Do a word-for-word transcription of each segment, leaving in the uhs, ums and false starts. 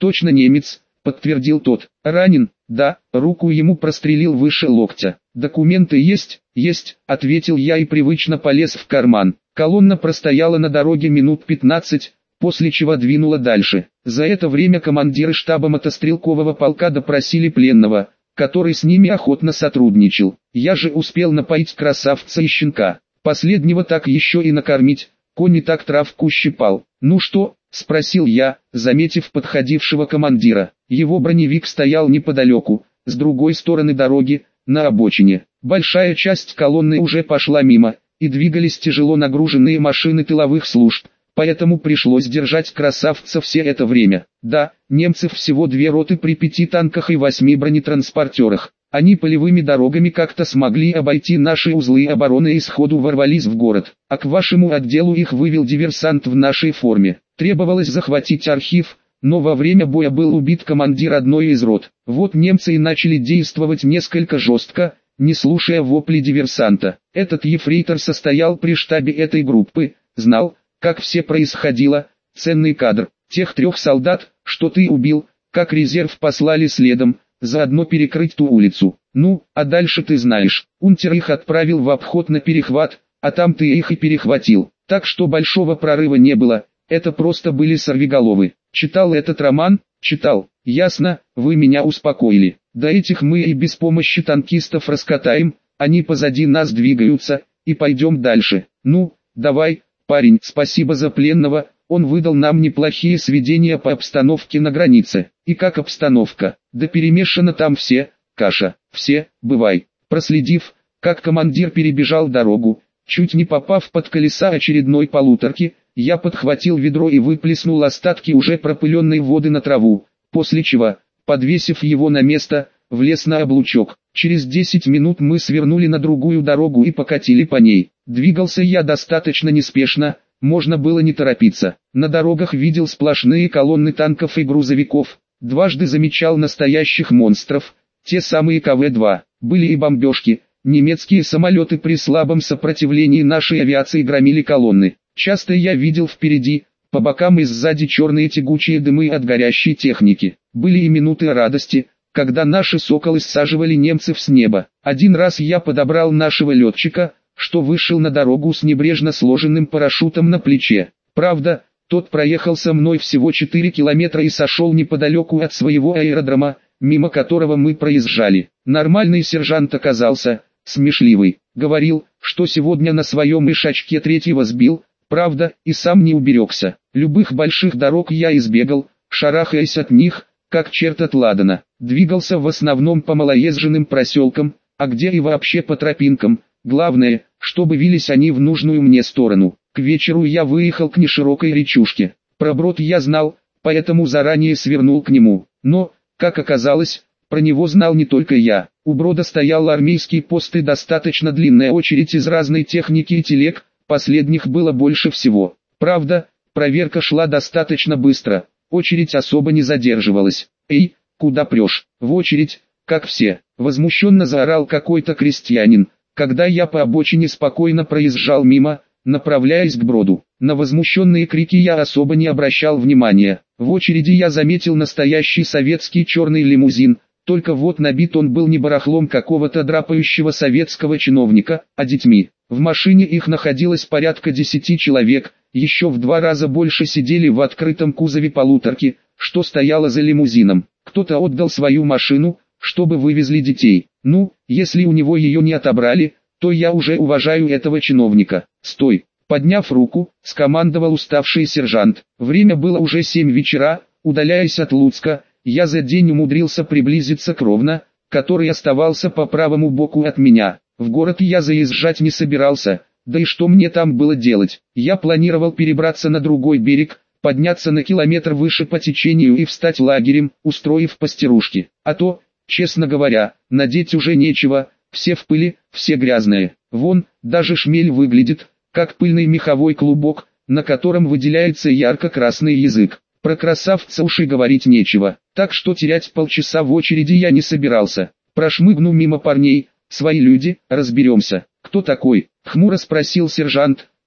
точно немец, подтвердил тот. Ранен? Да, руку ему прострелил выше локтя. Документы есть? Есть, ответил я и привычно полез в карман. Колонна простояла на дороге минут пятнадцать, после чего двинула дальше. За это время командиры штаба мотострелкового полка допросили пленного, который с ними охотно сотрудничал. Я же успел напоить красавца и щенка. Последнего так еще и накормить, конь и так травку щипал. «Ну что?» — спросил я, заметив подходившего командира. Его броневик стоял неподалеку, с другой стороны дороги, на обочине. Большая часть колонны уже пошла мимо, и двигались тяжело нагруженные машины тыловых служб, поэтому пришлось держать красавца все это время. Да, немцев всего две роты при пяти танках и восьми бронетранспортерах. Они полевыми дорогами как-то смогли обойти наши узлы обороны и сходу ворвались в город. А к вашему отделу их вывел диверсант в нашей форме. Требовалось захватить архив, но во время боя был убит командир одной из рот. Вот немцы и начали действовать несколько жестко, не слушая вопли диверсанта. Этот ефрейтор состоял при штабе этой группы, знал, как все происходило, ценный кадр. Тех трех солдат, что ты убил, как резерв послали следом, заодно перекрыть ту улицу. Ну, а дальше ты знаешь. Унтер их отправил в обход на перехват, а там ты их и перехватил. Так что большого прорыва не было, это просто были сорвиголовы. Читал этот роман? Читал. Ясно, вы меня успокоили. До этих мы и без помощи танкистов раскатаем, они позади нас двигаются, и пойдем дальше. Ну, давай, парень, спасибо за пленного, он выдал нам неплохие сведения по обстановке на границе. И как обстановка? Да перемешано там все, каша, все, бывай. Проследив, как командир перебежал дорогу, чуть не попав под колеса очередной полуторки, я подхватил ведро и выплеснул остатки уже пропыленной воды на траву, после чего, подвесив его на место, влез на облучок. Через десять минут мы свернули на другую дорогу и покатили по ней. Двигался я достаточно неспешно, можно было не торопиться. На дорогах видел сплошные колонны танков и грузовиков, дважды замечал настоящих монстров, те самые ка вэ два. Были и бомбежки, немецкие самолеты при слабом сопротивлении нашей авиации громили колонны. Часто я видел впереди, по бокам и сзади черные тягучие дымы от горящей техники. Были и минуты радости, когда наши соколы саживали немцев с неба. Один раз я подобрал нашего летчика, что вышел на дорогу с небрежно сложенным парашютом на плече. Правда, тот проехал со мной всего четыре километра и сошел неподалеку от своего аэродрома, мимо которого мы проезжали. Нормальный сержант оказался, смешливый. Говорил, что сегодня на своем ишачке третьего сбил, правда, и сам не уберегся. Любых больших дорог я избегал, шарахаясь от них, как черт от ладана. Двигался в основном по малоезженным проселкам, а где и вообще по тропинкам. Главное, чтобы вились они в нужную мне сторону. К вечеру я выехал к неширокой речушке. Про брод я знал, поэтому заранее свернул к нему. Но, как оказалось, про него знал не только я. У брода стоял армейский пост и достаточно длинная очередь из разной техники и телег, последних было больше всего. Правда, проверка шла достаточно быстро, очередь особо не задерживалась. «Эй, куда прешь?» «В очередь, как все», — возмущенно заорал какой-то крестьянин, когда я по обочине спокойно проезжал мимо, направляясь к броду. На возмущенные крики я особо не обращал внимания. В очереди я заметил настоящий советский черный лимузин, только вот набит он был не барахлом какого-то драпающего советского чиновника, а детьми. В машине их находилось порядка десяти человек, еще в два раза больше сидели в открытом кузове полуторки, что стояло за лимузином. Кто-то отдал свою машину, чтобы вывезли детей. Ну, если у него ее не отобрали, то я уже уважаю этого чиновника. «Стой!» Подняв руку, скомандовал уставший сержант. Время было уже семь вечера, удаляясь от Луцка, я за день умудрился приблизиться к Ровно, который оставался по правому боку от меня. В город я заезжать не собирался, да и что мне там было делать? Я планировал перебраться на другой берег, подняться на километр выше по течению и встать лагерем, устроив постирушки. А то, честно говоря, надеть уже нечего, все в пыли, все грязные. Вон, даже шмель выглядит, как пыльный меховой клубок, на котором выделяется ярко-красный язык. Про красавца уж и говорить нечего, так что терять полчаса в очереди я не собирался. Прошмыгну мимо парней, свои люди, разберемся. «Кто такой?» — хмуро спросил сержант,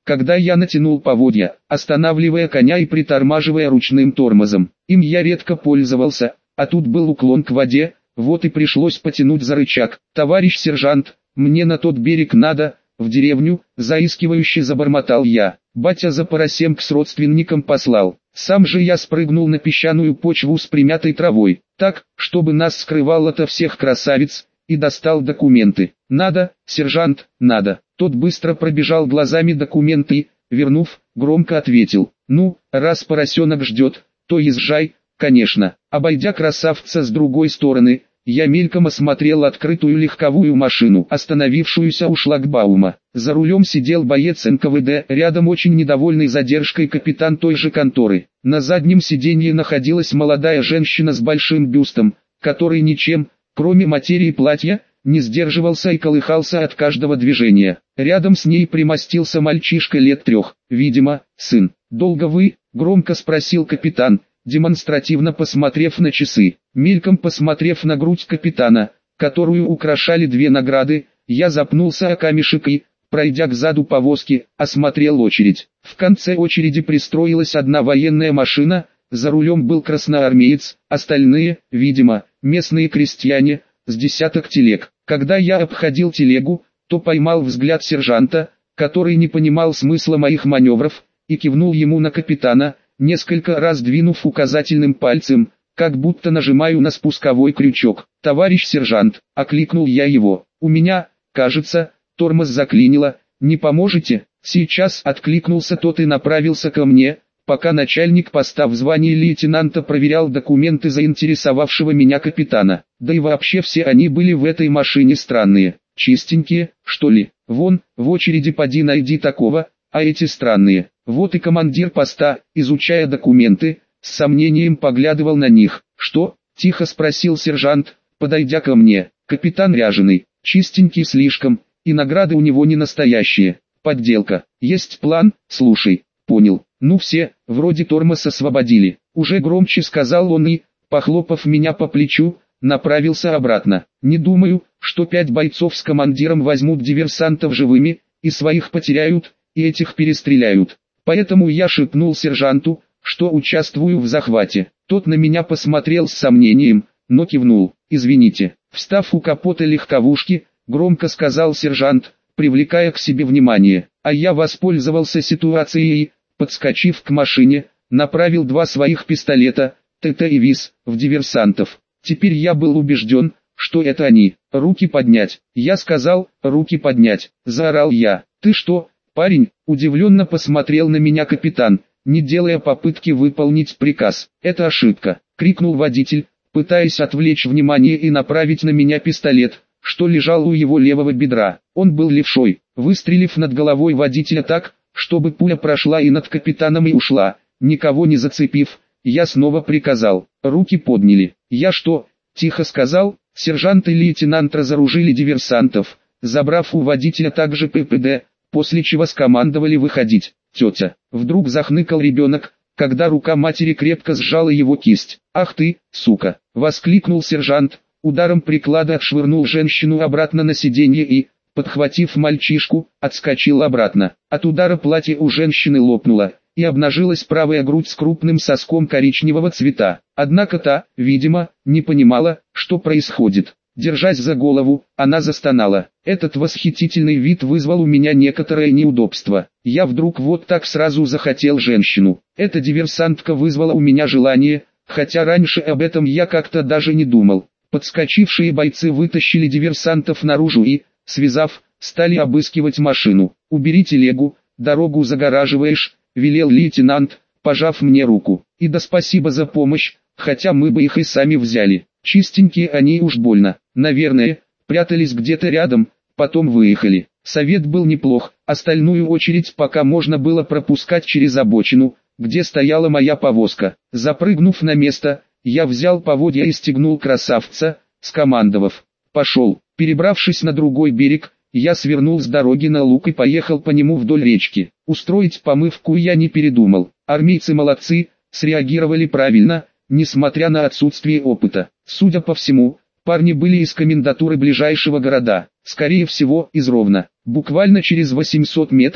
когда я натянул поводья, останавливая коня и притормаживая ручным тормозом. Им я редко пользовался, а тут был уклон к воде, вот и пришлось потянуть за рычаг. «Товарищ сержант, мне на тот берег надо, в деревню», заискивающе забормотал я. Батя за поросем к родственникам послал. Сам же я спрыгнул на песчаную почву с примятой травой, так, чтобы нас скрывал ото всех красавиц, и достал документы. «Надо, сержант, надо». Тот быстро пробежал глазами документы, вернув, громко ответил: «Ну, раз поросенок ждет, то езжай, конечно». Обойдя красавца с другой стороны, я мельком осмотрел открытую легковую машину, остановившуюся у шлагбаума. За рулем сидел боец эн ка вэ дэ, рядом очень недовольный задержкой капитан той же конторы. На заднем сиденье находилась молодая женщина с большим бюстом, который ничем, кроме материи платья, не сдерживался и колыхался от каждого движения. Рядом с ней примостился мальчишка лет трех, видимо, сын. «Долго вы?» — громко спросил капитан, демонстративно посмотрев на часы. Мельком посмотрев на грудь капитана, которую украшали две награды, я запнулся о камешек и, пройдя к заду повозки, осмотрел очередь. В конце очереди пристроилась одна военная машина, за рулем был красноармеец, остальные, видимо, местные крестьяне, с десяток телег. Когда я обходил телегу, то поймал взгляд сержанта, который не понимал смысла моих маневров, и кивнул ему на капитана, несколько раз двинув указательным пальцем, как будто нажимаю на спусковой крючок. «Товарищ сержант», — окликнул я его, — «у меня, кажется, тормоз заклинило, не поможете?» «Сейчас», — откликнулся тот и направился ко мне, пока начальник поста в звании лейтенанта проверял документы заинтересовавшего меня капитана. Да и вообще все они были в этой машине странные, чистенькие, что ли. Вон, в очереди поди найди такого, а эти странные. Вот и командир поста, изучая документы, с сомнением поглядывал на них. «Что?» – тихо спросил сержант, подойдя ко мне. «Капитан ряженый, чистенький слишком, и награды у него не настоящие, подделка. Есть план? Слушай». «Понял. Ну все, вроде тормоз освободили», — уже громче сказал он и, похлопав меня по плечу, направился обратно. «Не думаю, что пять бойцов с командиром возьмут диверсантов живыми, и своих потеряют, и этих перестреляют. Поэтому я шепнул сержанту, что участвую в захвате. Тот на меня посмотрел с сомнением, но кивнул. «Извините». Встав у капота легковушки, громко сказал сержант, привлекая к себе внимание. А я воспользовался ситуацией и, подскочив к машине, направил два своих пистолета, тэ тэ и ВИС, в диверсантов. Теперь я был убежден, что это они. «Руки поднять!» Я сказал, «руки поднять!» Заорал я. «Ты что, парень?» Удивленно посмотрел на меня капитан, не делая попытки выполнить приказ. «Это ошибка!» Крикнул водитель, пытаясь отвлечь внимание и направить на меня пистолет, что лежал у его левого бедра. Он был левшой. Выстрелив над головой водителя так, чтобы пуля прошла и над капитаном и ушла, никого не зацепив, я снова приказал. «Руки подняли». «Я что?» – тихо сказал. Сержант и лейтенант разоружили диверсантов, забрав у водителя также пэ пэ дэ, после чего скомандовали выходить. «Тетя!» – вдруг захныкал ребенок, когда рука матери крепко сжала его кисть. «Ах ты, сука!» – воскликнул сержант, ударом приклада отшвырнул женщину обратно на сиденье и, подхватив мальчишку, отскочил обратно. От удара платье у женщины лопнуло, и обнажилась правая грудь с крупным соском коричневого цвета. Однако та, видимо, не понимала, что происходит. Держась за голову, она застонала. Этот восхитительный вид вызвал у меня некоторое неудобство. Я вдруг вот так сразу захотел женщину. Эта диверсантка вызвала у меня желание, хотя раньше об этом я как-то даже не думал. Подскочившие бойцы вытащили диверсантов наружу и, связав, стали обыскивать машину. «Убери телегу, дорогу загораживаешь», — велел лейтенант, пожав мне руку. «И да спасибо за помощь, хотя мы бы их и сами взяли. Чистенькие они уж больно, наверное, прятались где-то рядом, потом выехали». Совет был неплох, остальную очередь пока можно было пропускать через обочину, где стояла моя повозка. Запрыгнув на место, я взял поводья и стегнул красавца, скомандовав: «Пошел». Перебравшись на другой берег, я свернул с дороги на луг и поехал по нему вдоль речки. Устроить помывку я не передумал. Армейцы молодцы, среагировали правильно, несмотря на отсутствие опыта. Судя по всему, парни были из комендатуры ближайшего города, скорее всего, из Ровно. Буквально через восемьсот метров,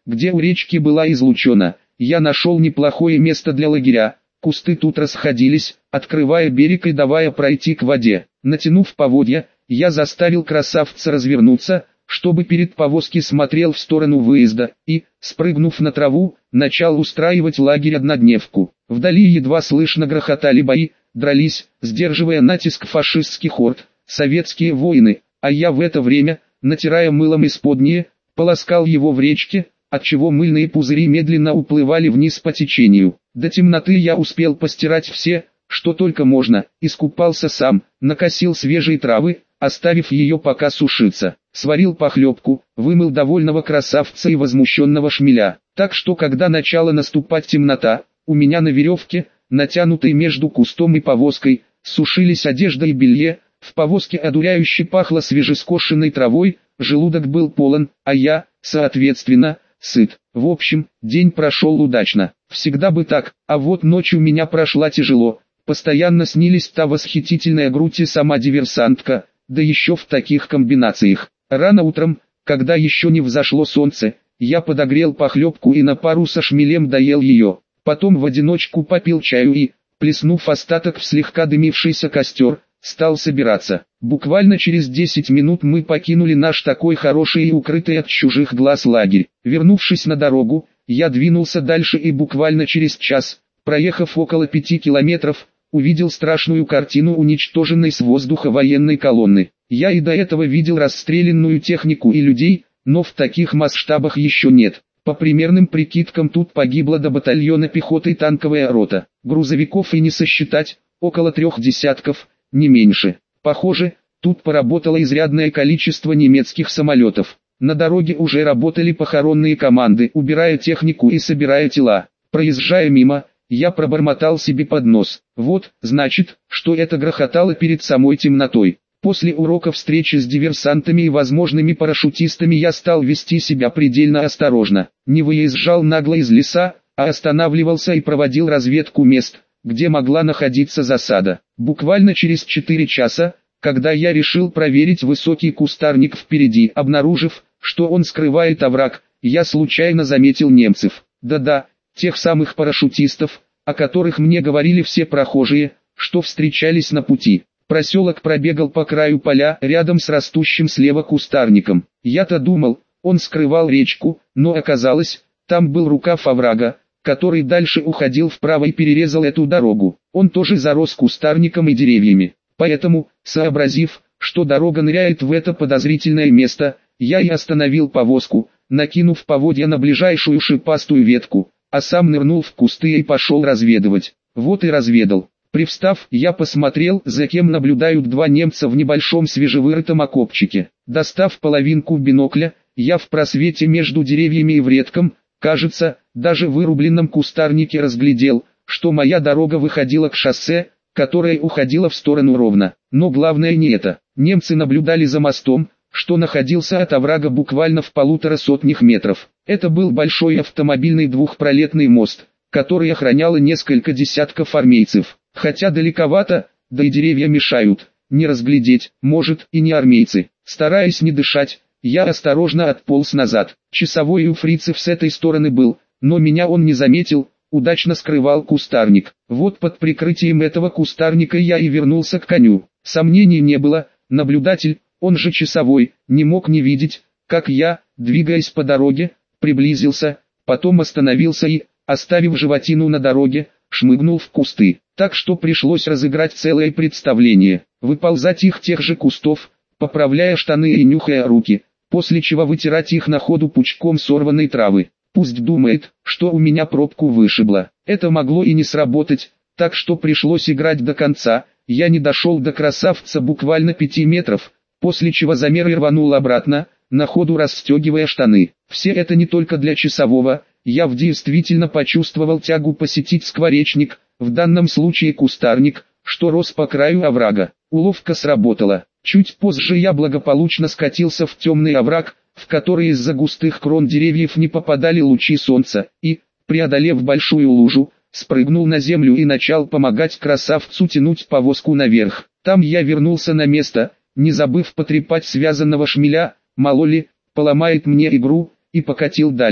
где у речки была излучена, я нашел неплохое место для лагеря. Кусты тут расходились, открывая берег и давая пройти к воде. Натянув поводья, я заставил красавца развернуться, чтобы перед повозки смотрел в сторону выезда, и, спрыгнув на траву, начал устраивать лагерь-однодневку. Вдали едва слышно грохотали бои, дрались, сдерживая натиск фашистских орд, советские воины, а я в это время, натирая мылом исподние, полоскал его в речке, отчего мыльные пузыри медленно уплывали вниз по течению. До темноты я успел постирать все, что только можно, искупался сам, накосил свежие травы, оставив ее пока сушиться, сварил похлебку, вымыл довольного красавца и возмущенного шмеля. Так что когда начала наступать темнота, у меня на веревке, натянутой между кустом и повозкой, сушились одежда и белье, в повозке одуряюще пахло свежескошенной травой, желудок был полон, а я, соответственно, сыт. В общем, день прошел удачно. Всегда бы так, а вот ночь у меня прошла тяжело. Постоянно снились та восхитительная грудь и сама диверсантка, да еще в таких комбинациях. Рано утром, когда еще не взошло солнце, я подогрел похлебку и на пару со шмелем доел ее. Потом в одиночку попил чаю и, плеснув остаток в слегка дымившийся костер, стал собираться. Буквально через десять минут мы покинули наш такой хороший и укрытый от чужих глаз лагерь. Вернувшись на дорогу, я двинулся дальше и буквально через час, проехав около пяти километров, увидел страшную картину уничтоженной с воздуха военной колонны. Я и до этого видел расстрелянную технику и людей, но в таких масштабах еще нет. По примерным прикидкам тут погибло до батальона пехоты танковая рота. Грузовиков и не сосчитать, около трех десятков, не меньше. Похоже, тут поработало изрядное количество немецких самолетов. На дороге уже работали похоронные команды, убирая технику и собирая тела. Проезжая мимо, я пробормотал себе под нос. Вот, значит, что это грохотало перед самой темнотой. После урока встречи с диверсантами и возможными парашютистами я стал вести себя предельно осторожно. Не выезжал нагло из леса, а останавливался и проводил разведку мест, где могла находиться засада. Буквально через четыре часа, когда я решил проверить высокий кустарник впереди, обнаружив, что он скрывает овраг, я случайно заметил немцев. Да-да, тех самых парашютистов, о которых мне говорили все прохожие, что встречались на пути. Проселок пробегал по краю поля, рядом с растущим слева кустарником. Я-то думал, он скрывал речку, но оказалось, там был рукав оврага, который дальше уходил вправо и перерезал эту дорогу. Он тоже зарос кустарником и деревьями. Поэтому, сообразив, что дорога ныряет в это подозрительное место, я и остановил повозку, накинув поводья на ближайшую шипастую ветку, а сам нырнул в кусты и пошел разведывать. Вот и разведал. Привстав, я посмотрел, за кем наблюдают два немца в небольшом свежевырытом окопчике. Достав половинку бинокля, я в просвете между деревьями и в редком, кажется, даже вырубленном кустарнике разглядел, что моя дорога выходила к шоссе, которое уходило в сторону ровно. Но главное не это. Немцы наблюдали за мостом, что находился от оврага буквально в полутора сотнях метров. Это был большой автомобильный двухпролетный мост, который охраняло несколько десятков армейцев. Хотя далековато, да и деревья мешают, не разглядеть, может, и не армейцы. Стараясь не дышать, я осторожно отполз назад. Часовой у фрицев с этой стороны был, но меня он не заметил, удачно скрывал кустарник. Вот под прикрытием этого кустарника я и вернулся к коню. Сомнений не было, наблюдатель, он же часовой, не мог не видеть, как я, двигаясь по дороге, приблизился, потом остановился и, оставив животину на дороге, шмыгнул в кусты. Так что пришлось разыграть целое представление, выползать их тех же кустов, поправляя штаны и нюхая руки, после чего вытирать их на ходу пучком сорванной травы. Пусть думает, что у меня пробку вышибло. Это могло и не сработать, так что пришлось играть до конца. Я не дошел до красавца буквально пяти метров, после чего замер и рванул обратно, на ходу расстегивая штаны. Все это не только для часового, я в действительно почувствовал тягу посетить скворечник, в данном случае кустарник, что рос по краю оврага. Уловка сработала. Чуть позже я благополучно скатился в темный овраг, в который из-за густых крон деревьев не попадали лучи солнца, и, преодолев большую лужу, спрыгнул на землю и начал помогать красавцу тянуть повозку наверх. Там я вернулся на место, не забыв потрепать связанного шмеля, мало ли, поломает мне игру, и покатил дальше.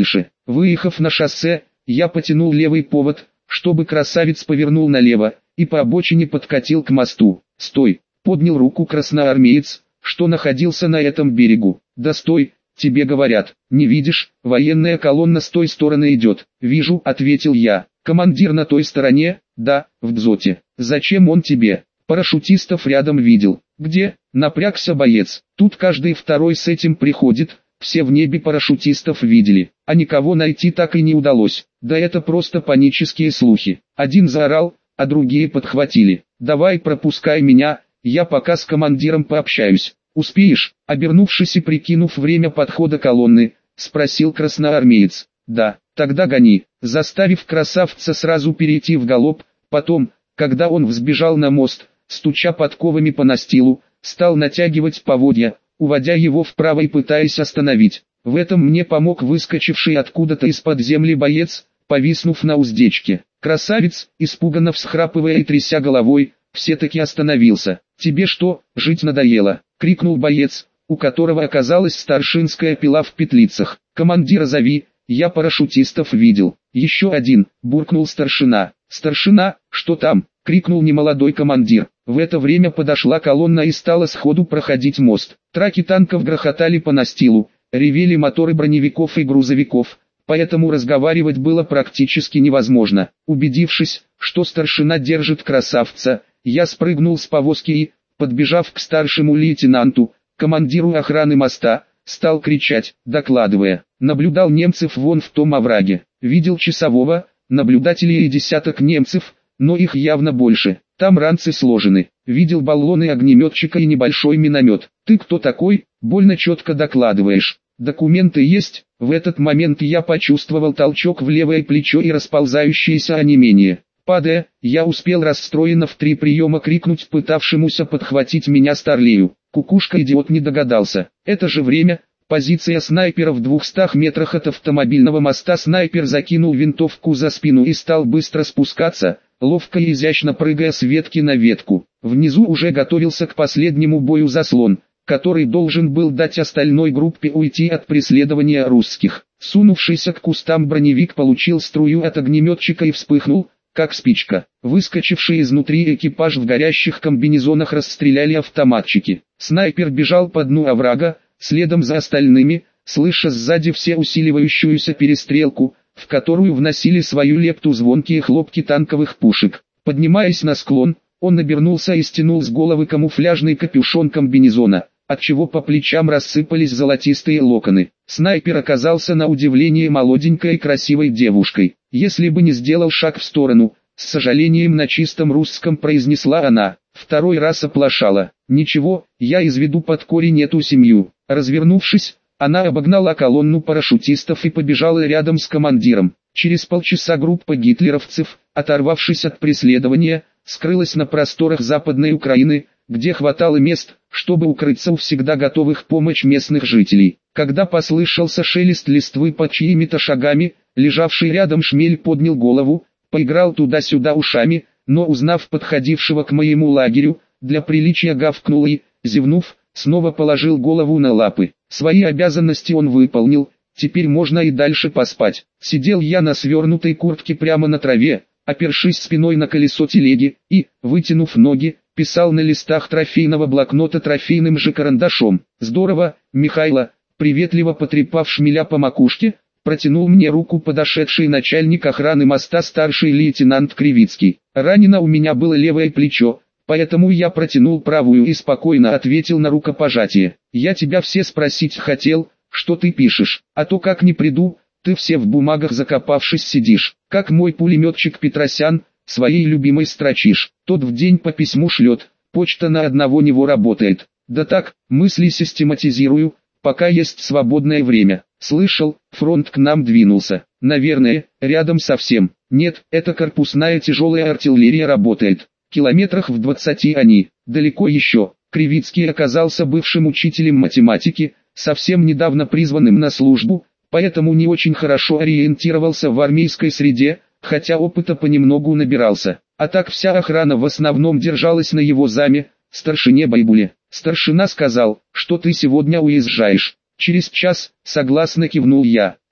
Выехав на шоссе, я потянул левый повод, чтобы красавец повернул налево, и по обочине подкатил к мосту. «Стой!» — поднял руку красноармеец, что находился на этом берегу. «Да стой, тебе говорят, не видишь, военная колонна с той стороны идет». «Вижу», — ответил я. «Командир на той стороне?» «Да, в дзоте». «Зачем он тебе?» «Парашютистов рядом видел». «Где?» — напрягся боец. «Тут каждый второй с этим приходит, все в небе парашютистов видели, а никого найти так и не удалось». «Да это просто панические слухи». Один заорал, а другие подхватили. «Давай пропускай меня, я пока с командиром пообщаюсь». «Успеешь?» — обернувшись и прикинув время подхода колонны, спросил красноармеец. «Да, тогда гони», заставив красавца сразу перейти в галоп. Потом, когда он взбежал на мост, стуча подковами по настилу, стал натягивать поводья, уводя его вправо и пытаясь остановить. В этом мне помог выскочивший откуда-то из-под земли боец, повиснув на уздечке. Красавец, испуганно всхрапывая и тряся головой, все-таки остановился. «Тебе что, жить надоело?» — крикнул боец, у которого оказалась старшинская пила в петлицах. «Командира зови, я парашютистов видел». «Еще один», — буркнул старшина. «Старшина, что там?» — крикнул немолодой командир. В это время подошла колонна и стала сходу проходить мост. Траки танков грохотали по настилу, ревели моторы броневиков и грузовиков, поэтому разговаривать было практически невозможно. Убедившись, что старшина держит красавца, я спрыгнул с повозки и, подбежав к старшему лейтенанту, командиру охраны моста, стал кричать, докладывая. Наблюдал немцев вон в том овраге. Видел часового, наблюдателей и десяток немцев, но их явно больше. Там ранцы сложены. Видел баллоны огнеметчика и небольшой миномет. «Ты кто такой?» «Больно четко докладываешь». «Документы есть?» В этот момент я почувствовал толчок в левое плечо и расползающееся онемение. Падая, я успел расстроенно в три приема крикнуть пытавшемуся подхватить меня старлею. Кукушка идиот не догадался. Это же время. Позиция снайпера в двухстах метрах от автомобильного моста. Снайпер закинул винтовку за спину и стал быстро спускаться, ловко и изящно прыгая с ветки на ветку. Внизу уже готовился к последнему бою заслон, который должен был дать остальной группе уйти от преследования русских. Сунувшийся к кустам броневик получил струю от огнеметчика и вспыхнул, как спичка. Выскочивший изнутри экипаж в горящих комбинезонах расстреляли автоматчики. Снайпер бежал по дну оврага, следом за остальными, слыша сзади все усиливающуюся перестрелку, в которую вносили свою лепту звонкие хлопки танковых пушек. Поднимаясь на склон, он обернулся и стянул с головы камуфляжный капюшон комбинезона, отчего по плечам рассыпались золотистые локоны. Снайпер оказался на удивление молоденькой и красивой девушкой. «Если бы не сделал шаг в сторону», с сожалением на чистом русском произнесла она. Второй раз оплошала. «Ничего, я изведу под корень эту семью». Развернувшись, она обогнала колонну парашютистов и побежала рядом с командиром. Через полчаса группа гитлеровцев, оторвавшись от преследования, скрылась на просторах Западной Украины, где хватало мест, чтобы укрыться у всегда готовых помочь местных жителей. Когда послышался шелест листвы под чьими-то шагами, лежавший рядом шмель поднял голову, поиграл туда-сюда ушами, но узнав подходившего к моему лагерю, для приличия гавкнул и, зевнув, снова положил голову на лапы. Свои обязанности он выполнил, теперь можно и дальше поспать. Сидел я на свернутой куртке прямо на траве, опершись спиной на колесо телеги, и, вытянув ноги, писал на листах трофейного блокнота трофейным же карандашом. «Здорово, Михайло», приветливо потрепав шмеля по макушке, протянул мне руку подошедший начальник охраны моста старший лейтенант Кривицкий. Ранено у меня было левое плечо, поэтому я протянул правую и спокойно ответил на рукопожатие. «Я тебя все спросить хотел, что ты пишешь, а то как не приду, ты все в бумагах закопавшись сидишь, как мой пулеметчик Петросян, своей любимой строчишь, тот в день по письму шлет, почта на одного него работает». «Да так, мысли систематизирую, пока есть свободное время». «Слышал, фронт к нам двинулся». «Наверное, рядом совсем». «Нет, это корпусная тяжелая артиллерия работает. Километрах в двадцати они, далеко еще». Кривицкий оказался бывшим учителем математики, совсем недавно призванным на службу, поэтому не очень хорошо ориентировался в армейской среде, хотя опыта понемногу набирался. А так вся охрана в основном держалась на его заме, старшине Байбуле. Старшина сказал, что ты сегодня уезжаешь. «Через час», согласно кивнул я.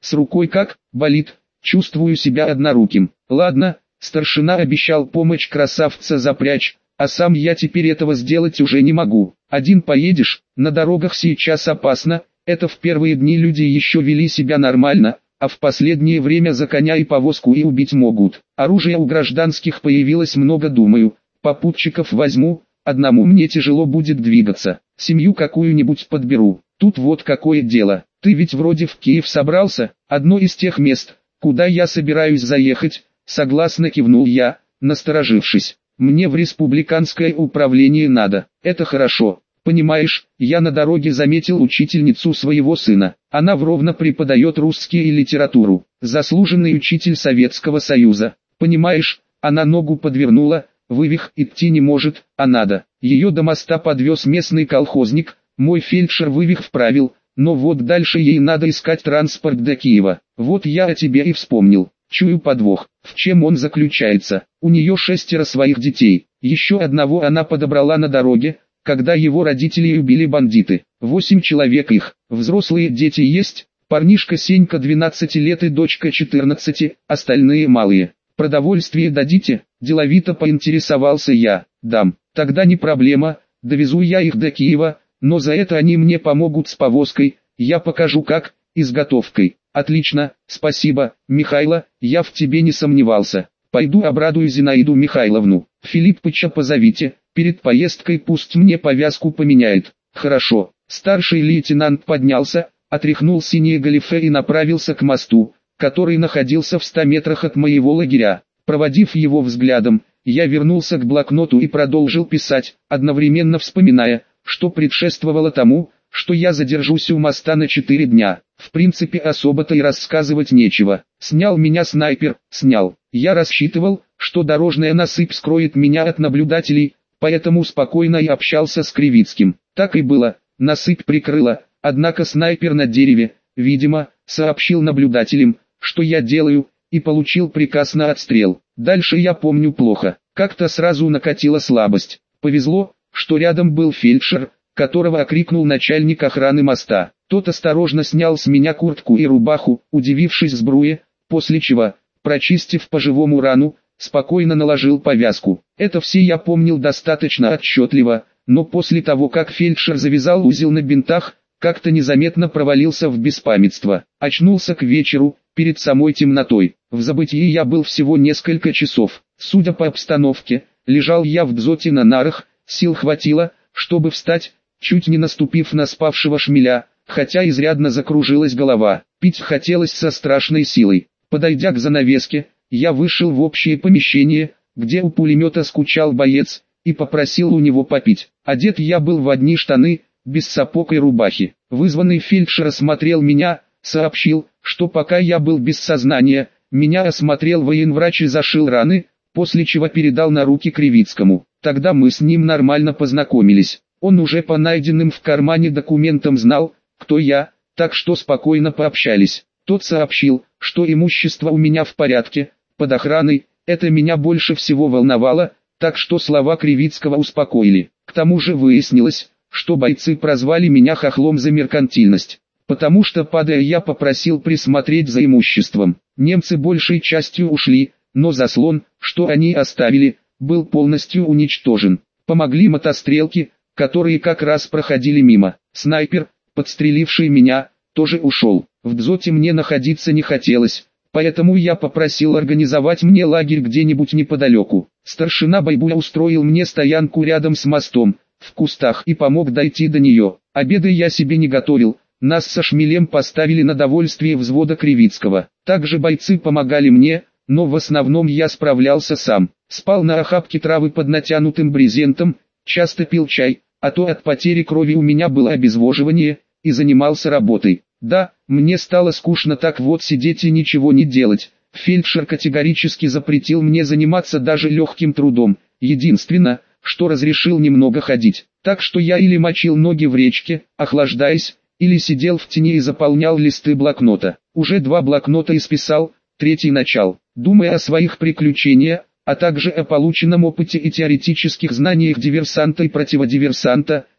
С рукой как? Болит. Чувствую себя одноруким. Ладно, старшина обещал помочь красавца запрячь, а сам я теперь этого сделать уже не могу. Один поедешь, на дорогах сейчас опасно, это в первые дни люди еще вели себя нормально, а в последнее время за коня и повозку и убить могут. Оружия у гражданских появилось много, думаю, попутчиков возьму, одному мне тяжело будет двигаться, семью какую-нибудь подберу. Тут вот какое дело, ты ведь вроде в Киев собрался, одно из тех мест, куда я собираюсь заехать, согласно кивнул я, насторожившись. Мне в республиканское управление надо, это хорошо. Понимаешь, я на дороге заметил учительницу своего сына. Она вровно преподает русский и литературу. Заслуженный учитель Советского Союза. Понимаешь, она ногу подвернула, вывих, идти не может, а надо. Ее до моста подвез местный колхозник, мой фельдшер вывих вправил, но вот дальше ей надо искать транспорт до Киева. Вот я о тебе и вспомнил. Чую подвох. В чем он заключается? У нее шестеро своих детей. Еще одного она подобрала на дороге, когда его родители убили бандиты. Восемь человек их, взрослые дети есть, парнишка Сенька двенадцати лет и дочка четырнадцати, остальные малые. Продовольствие дадите? Деловито поинтересовался я. Дам, тогда не проблема, довезу я их до Киева, но за это они мне помогут с повозкой, я покажу как, и с готовкой. Отлично, спасибо, Михайло, я в тебе не сомневался. Пойду обрадую Зинаиду Михайловну. Филиппыча позовите. Перед поездкой пусть мне повязку поменяет. Хорошо. Старший лейтенант поднялся, отряхнул синее галифе и направился к мосту, который находился в ста метрах от моего лагеря. Проводив его взглядом, я вернулся к блокноту и продолжил писать, одновременно вспоминая, что предшествовало тому, что я задержусь у моста на четыре дня. В принципе особо-то и рассказывать нечего. Снял меня снайпер, снял. Я рассчитывал, что дорожная насыпь скроет меня от наблюдателей, поэтому спокойно и общался с Кривицким. Так и было, насыпь прикрыла, однако снайпер на дереве, видимо, сообщил наблюдателям, что я делаю, и получил приказ на отстрел. Дальше я помню плохо, как-то сразу накатила слабость. Повезло, что рядом был фельдшер, которого окрикнул начальник охраны моста. Тот осторожно снял с меня куртку и рубаху, удивившись сбруе, после чего, прочистив по-живому рану, спокойно наложил повязку. Это все я помнил достаточно отчетливо, но после того как фельдшер завязал узел на бинтах, как-то незаметно провалился в беспамятство. Очнулся к вечеру, перед самой темнотой. В забытии я был всего несколько часов. Судя по обстановке, лежал я в дзоте на нарах, сил хватило, чтобы встать, чуть не наступив на спавшего шмеля, хотя изрядно закружилась голова. Пить хотелось со страшной силой. Подойдя к занавеске, я вышел в общее помещение, где у пулемета скучал боец, и попросил у него попить. Одет я был в одни штаны, без сапог и рубахи. Вызванный фельдшер осмотрел меня, сообщил, что пока я был без сознания, меня осмотрел военврач и зашил раны, после чего передал на руки Кривицкому. Тогда мы с ним нормально познакомились. Он уже по найденным в кармане документам знал, кто я, так что спокойно пообщались. Тот сообщил, что имущество у меня в порядке, под охраной, это меня больше всего волновало, так что слова Кривицкого успокоили. К тому же выяснилось, что бойцы прозвали меня хохлом за меркантильность, потому что падая я попросил присмотреть за имуществом. Немцы большей частью ушли, но заслон, что они оставили, был полностью уничтожен. Помогли мотострелки, которые как раз проходили мимо. Снайпер, подстреливший меня, тоже ушел. В дзоте мне находиться не хотелось, поэтому я попросил организовать мне лагерь где-нибудь неподалеку. Старшина Байбуя устроил мне стоянку рядом с мостом, в кустах, и помог дойти до нее. Обеды я себе не готовил, нас со шмелем поставили на довольствие взвода Кривицкого. Также бойцы помогали мне, но в основном я справлялся сам. Спал на охапке травы под натянутым брезентом, часто пил чай, а то от потери крови у меня было обезвоживание, и занимался работой. Да, мне стало скучно так вот сидеть и ничего не делать. Фельдшер категорически запретил мне заниматься даже легким трудом, единственное, что разрешил немного ходить. Так что я или мочил ноги в речке, охлаждаясь, или сидел в тени и заполнял листы блокнота. Уже два блокнота исписал, третий начал. Думая о своих приключениях, а также о полученном опыте и теоретических знаниях диверсанта и противодиверсанта,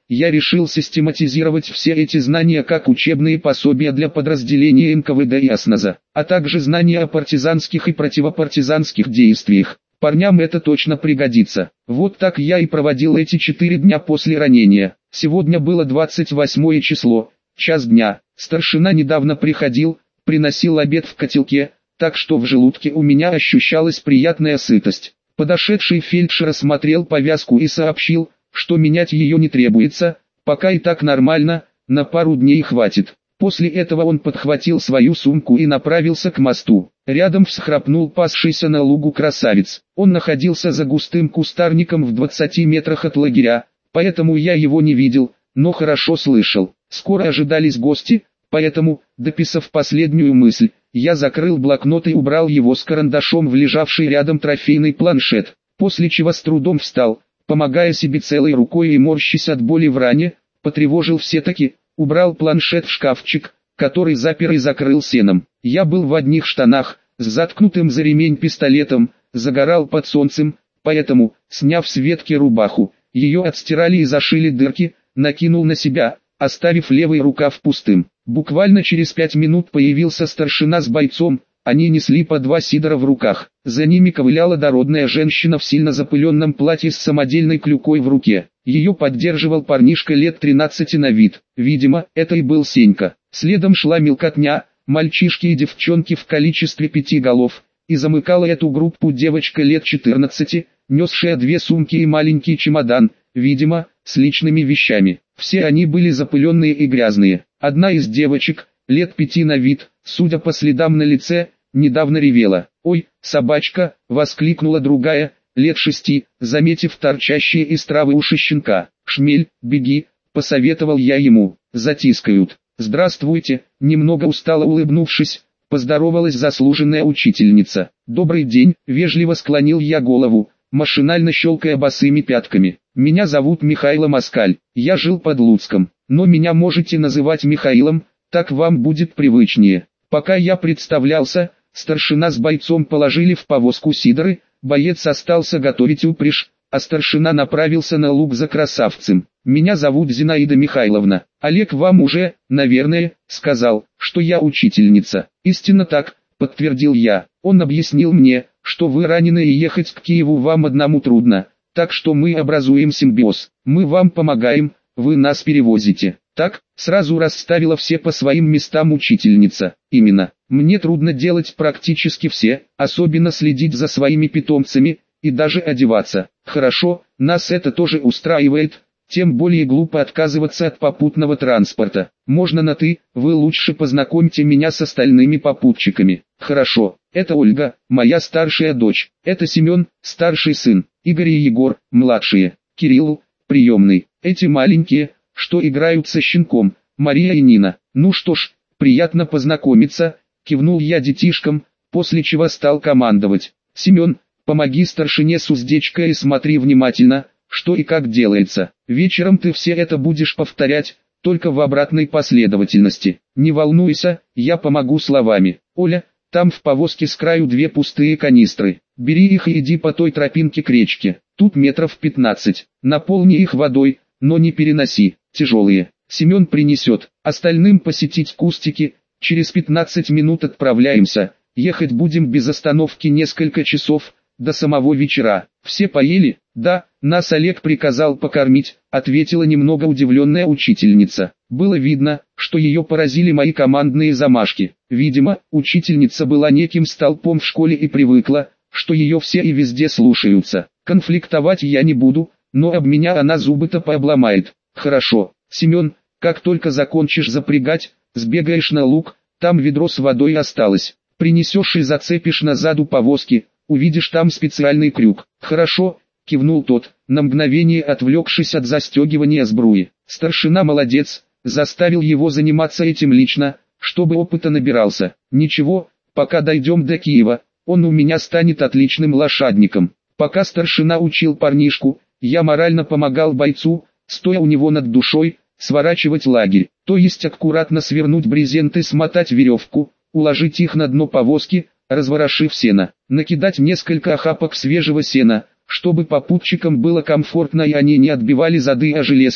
я решил систематизировать все эти знания как учебные пособия для подразделения эн ка вэ дэ и осназа, а также знания о партизанских и противопартизанских действиях. Парням это точно пригодится. Вот так я и проводил эти четыре дня после ранения. Сегодня было двадцать восьмое число, час дня. Старшина недавно приходил, приносил обед в котелке, так что в желудке у меня ощущалась приятная сытость. Подошедший фельдшер осмотрел повязку и сообщил, что менять ее не требуется, пока и так нормально, на пару дней хватит. После этого он подхватил свою сумку и направился к мосту. Рядом всхрапнул пасшийся на лугу красавец. Он находился за густым кустарником в двадцати метрах от лагеря, поэтому я его не видел, но хорошо слышал. Скоро ожидались гости, поэтому, дописав последнюю мысль, я закрыл блокнот и убрал его с карандашом в лежавший рядом трофейный планшет, после чего с трудом встал, помогая себе целой рукой и морщась от боли в ране, потревожил все-таки, убрал планшет в шкафчик, который запер и закрыл сеном. Я был в одних штанах, с заткнутым за ремень пистолетом, загорал под солнцем, поэтому, сняв с ветки рубаху, ее отстирали и зашили дырки, накинул на себя, оставив левый рукав пустым. Буквально через пять минут появился старшина с бойцом, они несли по два сидора в руках. За ними ковыляла дородная женщина в сильно запыленном платье с самодельной клюкой в руке. Ее поддерживал парнишка лет тринадцати на вид. Видимо, это и был Сенька. Следом шла мелкотня, мальчишки и девчонки в количестве пяти голов, и замыкала эту группу девочка лет четырнадцати, несшая две сумки и маленький чемодан, видимо, с личными вещами. Все они были запыленные и грязные. Одна из девочек, лет пяти на вид, судя по следам на лице, недавно ревела. «Ой, собачка!» — воскликнула другая, лет шести, заметив торчащие из травы уши щенка. «Шмель, беги!» — посоветовал я ему. «Затискают». «Здравствуйте!» — немного устало улыбнувшись, поздоровалась заслуженная учительница. «Добрый день!» — вежливо склонил я голову, машинально щелкая босыми пятками. «Меня зовут Михаил Москаль, я жил под Луцком, но меня можете называть Михаилом, так вам будет привычнее». Пока я представлялся, старшина с бойцом положили в повозку сидоры, боец остался готовить упряжь, а старшина направился на луг за красавцем. «Меня зовут Зинаида Михайловна. Олег вам уже, наверное, сказал, что я учительница». «Истинно так», — подтвердил я. «Он объяснил мне, что вы ранены и ехать к Киеву вам одному трудно, так что мы образуем симбиоз. Мы вам помогаем, вы нас перевозите». «Так?» — сразу расставила все по своим местам учительница. «Именно. Мне трудно делать практически все, особенно следить за своими питомцами, и даже одеваться». «Хорошо, нас это тоже устраивает, тем более глупо отказываться от попутного транспорта. Можно на «ты», вы лучше познакомьте меня с остальными попутчиками». «Хорошо, это Ольга, моя старшая дочь, это Семен, старший сын, Игорь и Егор, младшие, Кирилл, приемный, эти маленькие, что играют со щенком, Мария и Нина». «Ну что ж, приятно познакомиться», — кивнул я детишкам, после чего стал командовать. «Семен, помоги старшине с уздечкой и смотри внимательно, что и как делается. Вечером ты все это будешь повторять, только в обратной последовательности. Не волнуйся, я помогу словами. Оля, там в повозке с краю две пустые канистры. Бери их и иди по той тропинке к речке. Тут метров пятнадцать. Наполни их водой, но не переноси, тяжелые. Семен принесет. Остальным посетить кустики. Через пятнадцать минут отправляемся. Ехать будем без остановки несколько часов, до самого вечера. Все поели?» «Да, нас Олег приказал покормить», — ответила немного удивленная учительница. Было видно, что ее поразили мои командные замашки. Видимо, учительница была неким столпом в школе и привыкла, что ее все и везде слушаются. Конфликтовать я не буду, но об меня она зубы-то пообломает. «Хорошо, Семен, как только закончишь запрягать, сбегаешь на луг, там ведро с водой осталось. Принесешь и зацепишь на заду повозки, увидишь там специальный крюк». «Хорошо», — кивнул тот, на мгновение отвлекшись от застегивания сбруи. Старшина молодец, заставил его заниматься этим лично, чтобы опыта набирался. «Ничего, пока дойдем до Киева, он у меня станет отличным лошадником». Пока старшина учил парнишку, я морально помогал бойцу, стоя у него над душой, сворачивать лагерь, то есть аккуратно свернуть брезент и смотать веревку, уложить их на дно повозки, разворошив сено, накидать несколько охапок свежего сена, чтобы попутчикам было комфортно и они не отбивали зады о железки,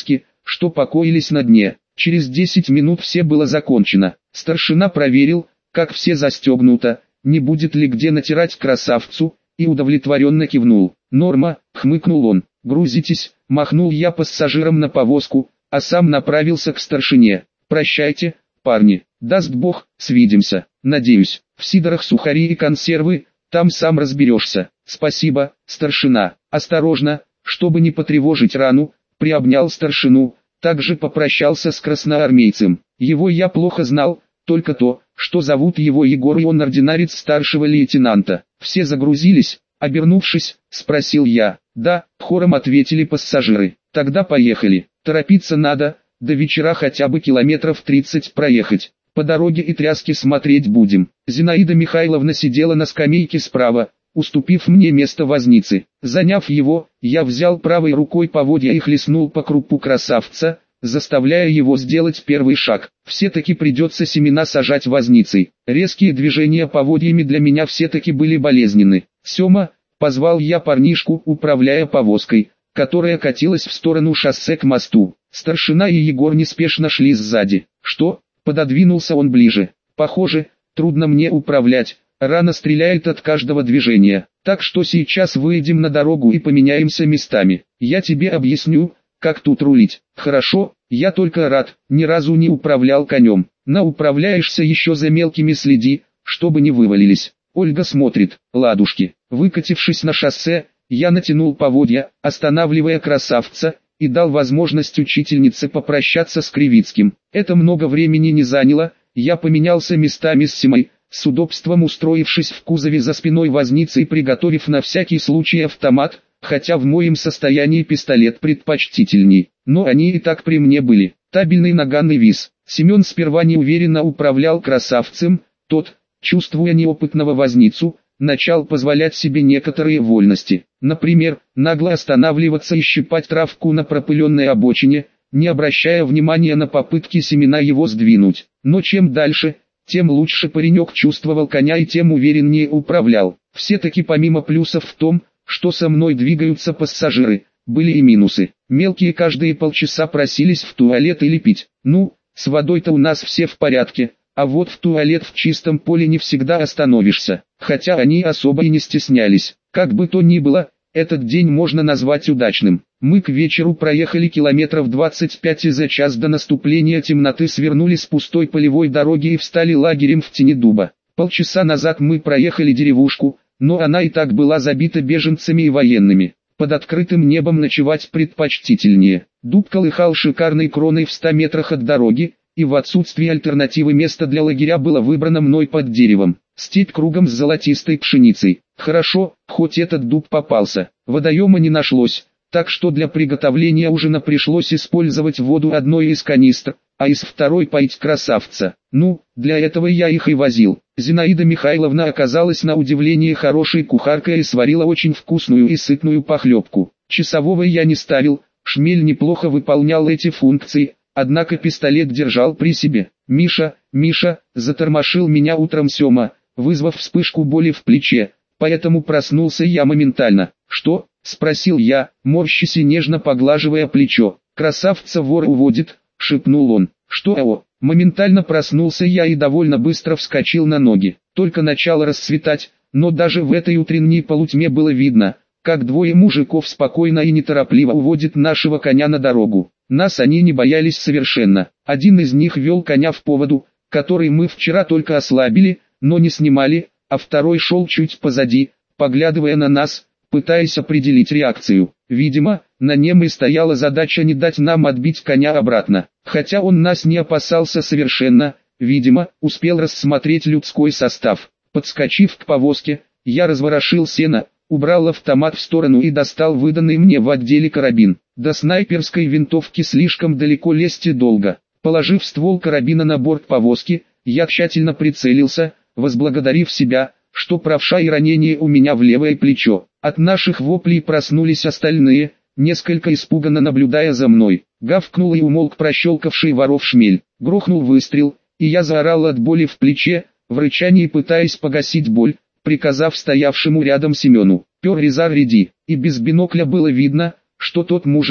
что покоились на дне. Через десять минут все было закончено. Старшина проверил, как все застегнуто, не будет ли где натирать красавцу, и удовлетворенно кивнул. «Норма», — хмыкнул он. «Грузитесь», — махнул я пассажирам на повозку, а сам направился к старшине. «Прощайте, парни, даст Бог, свидимся. Надеюсь, в сидорах сухари и консервы, там сам разберешься». «Спасибо, старшина». Осторожно, чтобы не потревожить рану, приобнял старшину, также попрощался с красноармейцем. Его я плохо знал, только то, что зовут его Егор и он ординарец старшего лейтенанта. Все загрузились, обернувшись, спросил я. «Да», хором ответили пассажиры. «Тогда поехали. Торопиться надо, до вечера хотя бы километров тридцать проехать. По дороге и тряски смотреть будем». Зинаида Михайловна сидела на скамейке справа, уступив мне место возницы. Заняв его, я взял правой рукой поводья и хлестнул по крупу красавца, заставляя его сделать первый шаг. Все-таки придется семена сажать возницей. Резкие движения поводьями для меня все-таки были болезненны. «Сема», — позвал я парнишку, управляя повозкой, которая катилась в сторону шоссе к мосту. Старшина и Егор неспешно шли сзади. «Что?» — пододвинулся он ближе. «Похоже, трудно мне управлять. Рана стреляет от каждого движения, так что сейчас выйдем на дорогу и поменяемся местами. Я тебе объясню, как тут рулить». «Хорошо, я только рад, ни разу не управлял конем». «Науправляешься еще за мелкими следи, чтобы не вывалились». Ольга смотрит. Ладушки. Выкатившись на шоссе, я натянул поводья, останавливая красавца, и дал возможность учительнице попрощаться с Кривицким. Это много времени не заняло, я поменялся местами с Семой, с удобством устроившись в кузове за спиной возницы и приготовив на всякий случай автомат, хотя в моем состоянии пистолет предпочтительней, но они и так при мне были. Табельный наганный виз. Семен сперва неуверенно управлял красавцем, тот, чувствуя неопытного возницу, начал позволять себе некоторые вольности. Например, нагло останавливаться и щипать травку на пропыленной обочине, не обращая внимания на попытки Семена его сдвинуть. Но чем дальше, тем лучше паренек чувствовал коня и тем увереннее управлял. Все-таки помимо плюсов в том, что со мной двигаются пассажиры, были и минусы. Мелкие каждые полчаса просились в туалет или пить. Ну, с водой-то у нас все в порядке, а вот в туалет в чистом поле не всегда остановишься, хотя они особо и не стеснялись. Как бы то ни было, этот день можно назвать удачным. Мы к вечеру проехали километров двадцать пять и за час до наступления темноты свернули с пустой полевой дороги и встали лагерем в тени дуба. Полчаса назад мы проехали деревушку, но она и так была забита беженцами и военными. Под открытым небом ночевать предпочтительнее. Дуб колыхал шикарной кроной в ста метрах от дороги, и в отсутствие альтернативы место для лагеря было выбрано мной под деревом. Степь кругом с золотистой пшеницей. Хорошо, хоть этот дуб попался. Водоема не нашлось, так что для приготовления ужина пришлось использовать воду одной из канистр, а из второй поить красавца. Ну, для этого я их и возил. Зинаида Михайловна оказалась на удивление хорошей кухаркой и сварила очень вкусную и сытную похлебку. Часового я не ставил, шмель неплохо выполнял эти функции, однако пистолет держал при себе. «Миша, Миша», затормошил меня утром Сема, вызвав вспышку боли в плече, поэтому проснулся я моментально. «Что?» — спросил я, морщась и нежно поглаживая плечо. «Красавца вор уводит», — шепнул он. «Что ао?» Моментально проснулся я и довольно быстро вскочил на ноги. Только начало расцветать, но даже в этой утренней полутьме было видно, как двое мужиков спокойно и неторопливо уводят нашего коня на дорогу. Нас они не боялись совершенно. Один из них вел коня в поводу, который мы вчера только ослабили, но не снимали, а второй шел чуть позади, поглядывая на нас, пытаясь определить реакцию. Видимо, на нем и стояла задача не дать нам отбить коня обратно. Хотя он нас не опасался совершенно, видимо, успел рассмотреть людской состав. Подскочив к повозке, я разворошил сено, убрал автомат в сторону и достал выданный мне в отделе карабин. До снайперской винтовки слишком далеко лезть и долго. Положив ствол карабина на борт повозки, я тщательно прицелился, возблагодарив себя, что правша и ранение у меня в левое плечо. От наших воплей проснулись остальные, несколько испуганно наблюдая за мной. Гавкнул и умолк прощелкавший воров шмель. Грохнул выстрел, и я заорал от боли в плече, в рычании пытаясь погасить боль, приказав стоявшему рядом Семену: «Пер реза ряди». И без бинокля было видно, что тот мужик,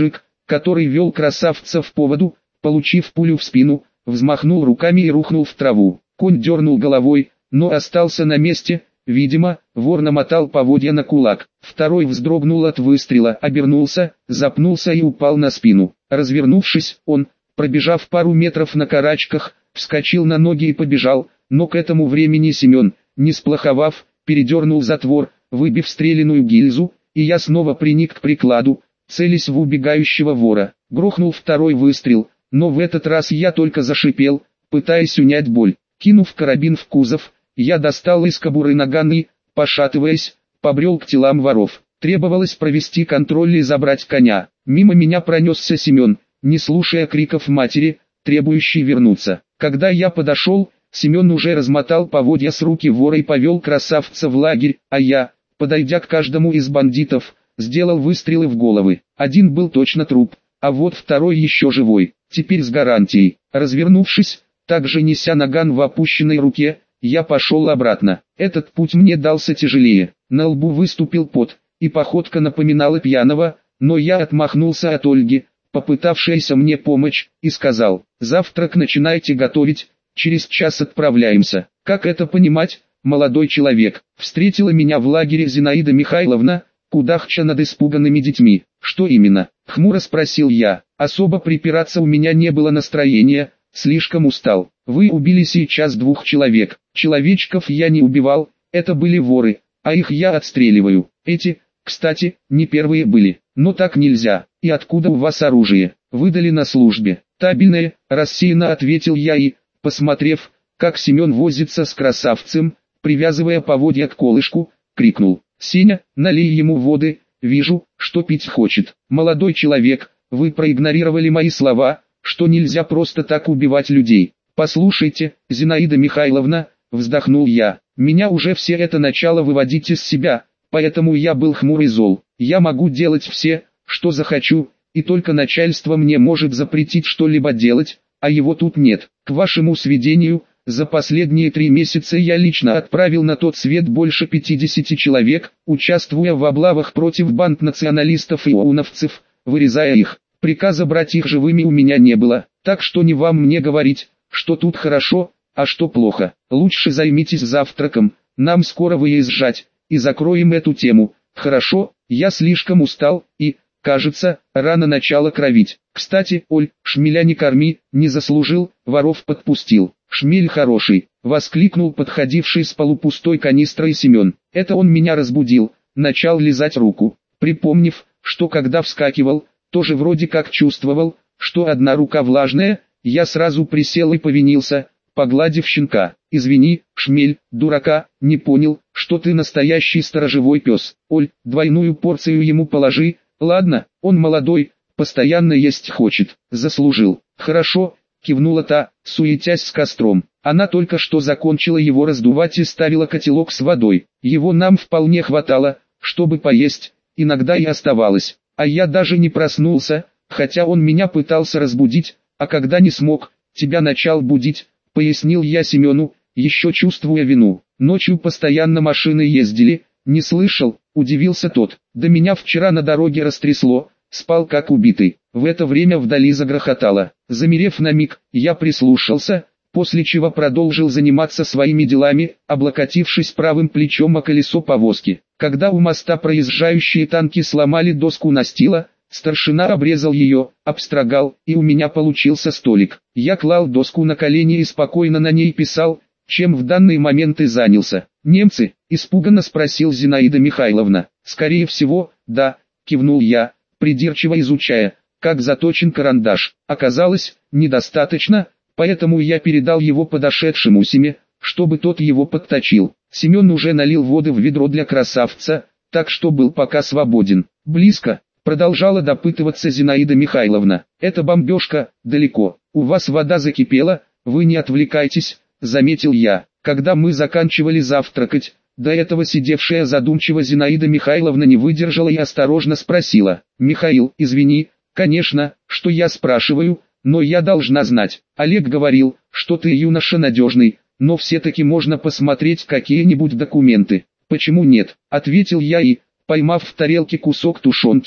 который вел красавца в поводу, получив пулю в спину, взмахнул руками и рухнул в траву. Конь дернул головой, но остался на месте. Видимо, вор намотал поводья на кулак. Второй вздрогнул от выстрела, обернулся, запнулся и упал на спину. Развернувшись, он, пробежав пару метров на карачках, вскочил на ноги и побежал, но к этому времени Семен, не сплоховав, передернул затвор, выбив стреляную гильзу, и я снова приник к прикладу, целясь в убегающего вора. Грохнул второй выстрел, но в этот раз я только зашипел, пытаясь унять боль. Кинув карабин в кузов, я достал из кобуры наган и, пошатываясь, побрел к телам воров. Требовалось провести контроль и забрать коня. Мимо меня пронесся Семен, не слушая криков матери, требующей вернуться. Когда я подошел, Семен уже размотал поводья с руки вора и повел красавца в лагерь, а я, подойдя к каждому из бандитов, сделал выстрелы в головы. Один был точно труп, а вот второй еще живой, теперь с гарантией. Развернувшись, также неся наган в опущенной руке, я пошел обратно. Этот путь мне дался тяжелее. На лбу выступил пот, и походка напоминала пьяного, но я отмахнулся от Ольги, попытавшейся мне помочь, и сказал: «Завтрак начинайте готовить, через час отправляемся». «Как это понимать, молодой человек?» Встретила меня в лагере Зинаида Михайловна, кудахча над испуганными детьми. «Что именно?» — хмуро спросил я. Особо припираться у меня не было настроения, слишком устал. «Вы убили сейчас двух человек. Человечков я не убивал, это были воры, а их я отстреливаю. Эти, кстати, не первые были. Но так нельзя. И откуда у вас оружие?» «Выдали на службе». «Табельное», — рассеянно ответил я и, посмотрев, как Семен возится с красавцем, привязывая поводья к колышку, крикнул: «Сеня, налей ему воды, вижу, что пить хочет». «Молодой человек, вы проигнорировали мои слова, что нельзя просто так убивать людей». «Послушайте, Зинаида Михайловна», — вздохнул я, — «меня уже все это начало выводить из себя, поэтому я был хмур и зол. Я могу делать все, что захочу, и только начальство мне может запретить что-либо делать, а его тут нет. К вашему сведению, за последние три месяца я лично отправил на тот свет больше пятидесяти человек, участвуя в облавах против банд националистов и оуновцев, вырезая их. Приказа брать их живыми у меня не было, так что не вам мне говорить, что тут хорошо, а что плохо. Лучше займитесь завтраком, нам скоро выезжать, и закроем эту тему. Хорошо, я слишком устал, и, кажется, рано начало кровить. Кстати, Оль, шмеля не корми, не заслужил, воров подпустил». «Шмель хороший», — воскликнул подходивший с полупустой канистрой Семен. «Это он меня разбудил, начал лизать руку, припомнив, что когда вскакивал, тоже вроде как чувствовал, что одна рука влажная. Я сразу присел и повинился, погладив щенка. «Извини, шмель, дурака, не понял, что ты настоящий сторожевой пес. Оль, двойную порцию ему положи». «Ладно, он молодой, постоянно есть хочет, заслужил». «Хорошо», — кивнула та, суетясь с костром. Она только что закончила его раздувать и ставила котелок с водой. Его нам вполне хватало, чтобы поесть, иногда и оставалось. А я даже не проснулся, хотя он меня пытался разбудить, а когда не смог, тебя начал будить, пояснил я Семену, еще чувствуя вину. Ночью постоянно машины ездили, не слышал, удивился тот. Да меня вчера на дороге растрясло, спал как убитый. В это время вдали загрохотало. Замерев на миг, я прислушался, после чего продолжил заниматься своими делами, облокотившись правым плечом о колесо повозки. Когда у моста проезжающие танки сломали доску настила, старшина обрезал ее, обстрогал, и у меня получился столик. Я клал доску на колени и спокойно на ней писал, чем в данный момент и занялся. «Немцы?» – испуганно спросил Зинаида Михайловна. «Скорее всего, да», – кивнул я, придирчиво изучая, как заточен карандаш. Оказалось, недостаточно, поэтому я передал его подошедшему Семе, чтобы тот его подточил. Семен уже налил воды в ведро для красавца, так что был пока свободен. «Близко?» — продолжала допытываться Зинаида Михайловна. «Это бомбежка, далеко. У вас вода закипела, вы не отвлекайтесь», — заметил я. Когда мы заканчивали завтракать, до этого сидевшая задумчиво Зинаида Михайловна не выдержала и осторожно спросила: «Михаил, извини, конечно, что я спрашиваю, но я должна знать. Олег говорил, что ты юноша надежный, но все-таки можно посмотреть какие-нибудь документы». «Почему нет?» — ответил я и, поймав в тарелке кусок тушенки,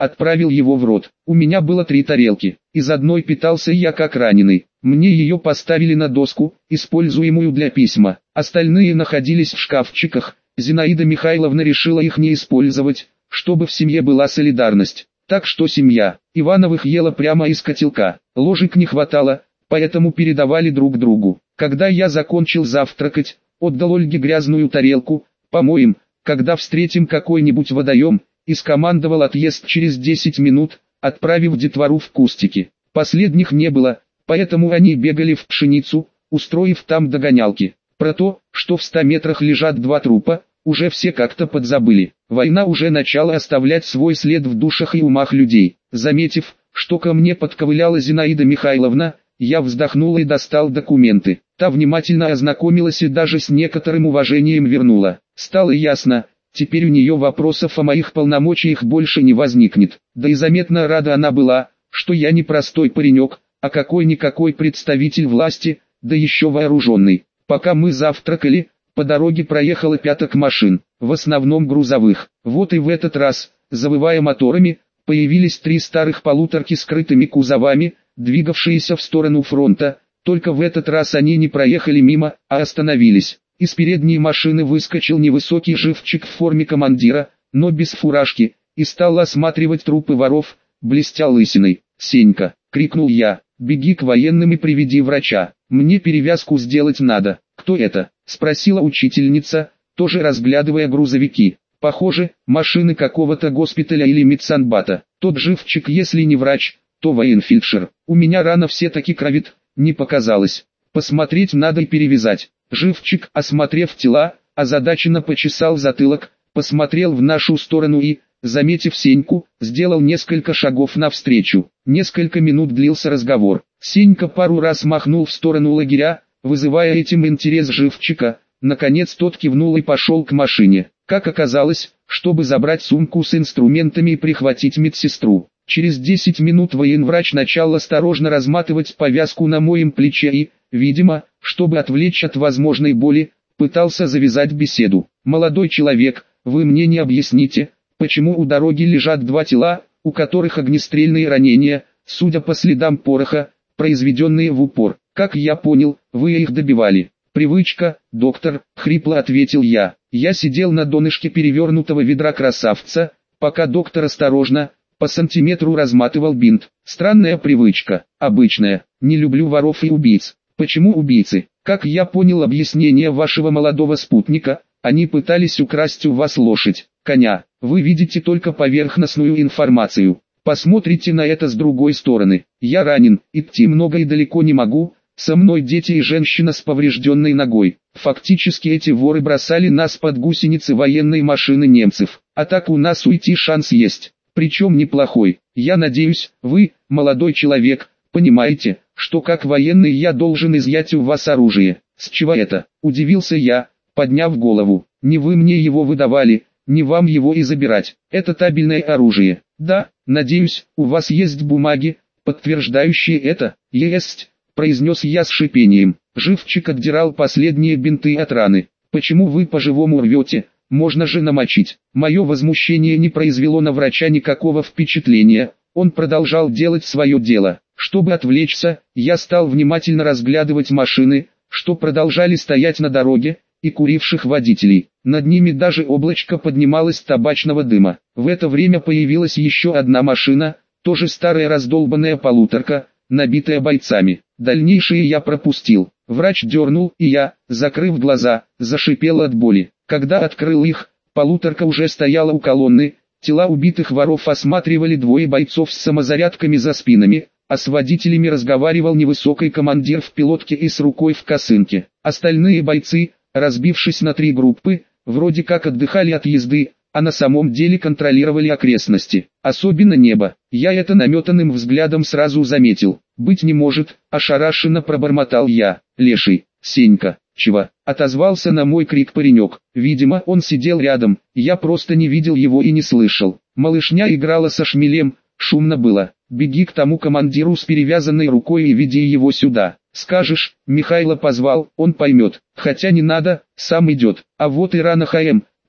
отправил его в рот. У меня было три тарелки, из одной питался я как раненый. Мне ее поставили на доску, используемую для письма. Остальные находились в шкафчиках. Зинаида Михайловна решила их не использовать, чтобы в семье была солидарность. Так что семья Ивановых ела прямо из котелка. Ложек не хватало, поэтому передавали друг другу. Когда я закончил завтракать, отдал Ольге грязную тарелку. Помоем, когда встретим какой-нибудь водоем, и скомандовал отъезд через десять минут, отправив детвору в кустики. Последних не было, поэтому они бегали в пшеницу, устроив там догонялки. Про то, что в ста метрах лежат два трупа, уже все как-то подзабыли. Война уже начала оставлять свой след в душах и умах людей. Заметив, что ко мне подковыляла Зинаида Михайловна, я вздохнул и достал документы. Та внимательно ознакомилась и даже с некоторым уважением вернула. Стало ясно, теперь у нее вопросов о моих полномочиях больше не возникнет. Да и заметно рада она была, что я не простой паренек, а какой-никакой представитель власти, да еще вооруженный. Пока мы завтракали, по дороге проехало пяток машин, в основном грузовых. Вот и в этот раз, завывая моторами, появились три старых полуторки с крытыми кузовами, двигавшиеся в сторону фронта. Только в этот раз они не проехали мимо, а остановились. Из передней машины выскочил невысокий живчик в форме командира, но без фуражки, и стал осматривать трупы воров, блестя лысиной. «Сенька!» — крикнул я. «Беги к военным и приведи врача. Мне перевязку сделать надо». «Кто это?» — спросила учительница, тоже разглядывая грузовики. «Похоже, машины какого-то госпиталя или медсанбата. Тот живчик, если не врач, то военфельдшер. У меня рана все-таки кровит, не показалось. Посмотреть надо и перевязать». Живчик, осмотрев тела, озадаченно почесал затылок, посмотрел в нашу сторону и, заметив Сеньку, сделал несколько шагов навстречу. Несколько минут длился разговор. Сенька пару раз махнул в сторону лагеря, вызывая этим интерес Живчика. Наконец тот кивнул и пошел к машине. Как оказалось, чтобы забрать сумку с инструментами и прихватить медсестру. Через десять минут военврач начал осторожно разматывать повязку на моем плече и, видимо, чтобы отвлечь от возможной боли, пытался завязать беседу. «Молодой человек, вы мне не объясните, почему у дороги лежат два тела, у которых огнестрельные ранения, судя по следам пороха, произведенные в упор. Как я понял, вы их добивали». «Привычка, доктор», — хрипло ответил я. Я сидел на донышке перевернутого ведра красавца, пока доктор осторожно, по сантиметру разматывал бинт. Странная привычка, обычная. Не люблю воров и убийц. Почему убийцы? Как я понял объяснение вашего молодого спутника, они пытались украсть у вас лошадь, коня. Вы видите только поверхностную информацию. Посмотрите на это с другой стороны. Я ранен, идти много и далеко не могу. Со мной дети и женщина с поврежденной ногой. Фактически эти воры бросали нас под гусеницы военной машины немцев. А так у нас уйти шанс есть. Причем неплохой. Я надеюсь, вы, молодой человек, понимаете, что как военный я должен изъять у вас оружие. С чего это? Удивился я, подняв голову. Не вы мне его выдавали, не вам его и забирать. Это табельное оружие. Да, надеюсь, у вас есть бумаги, подтверждающие это. Есть, произнес я с шипением. Живчик отдирал последние бинты от раны. Почему вы по-живому рвете? Можно же намочить. Мое возмущение не произвело на врача никакого впечатления. Он продолжал делать свое дело. Чтобы отвлечься, я стал внимательно разглядывать машины, что продолжали стоять на дороге, и куривших водителей. Над ними даже облачко поднималось табачного дыма. В это время появилась еще одна машина, тоже старая раздолбанная полуторка, набитая бойцами. Дальнейшее я пропустил. Врач дернул, и я, закрыв глаза, зашипел от боли. Когда открыл их, полуторка уже стояла у колонны. Тела убитых воров осматривали двое бойцов с самозарядками за спинами, а с водителями разговаривал невысокий командир в пилотке и с рукой в косынке. Остальные бойцы, разбившись на три группы, вроде как отдыхали от езды, а на самом деле контролировали окрестности, особенно небо. Я это наметанным взглядом сразу заметил. «Быть не может», — ошарашенно пробормотал я. «Леший, Сенька, чего?» — отозвался на мой крик паренек. Видимо, он сидел рядом, я просто не видел его и не слышал. Малышня играла со шмелем, шумно было. «Беги к тому командиру с перевязанной рукой и веди его сюда. Скажешь, Михайло позвал, он поймет. Хотя не надо, сам идет. А вот и рана ХМ»,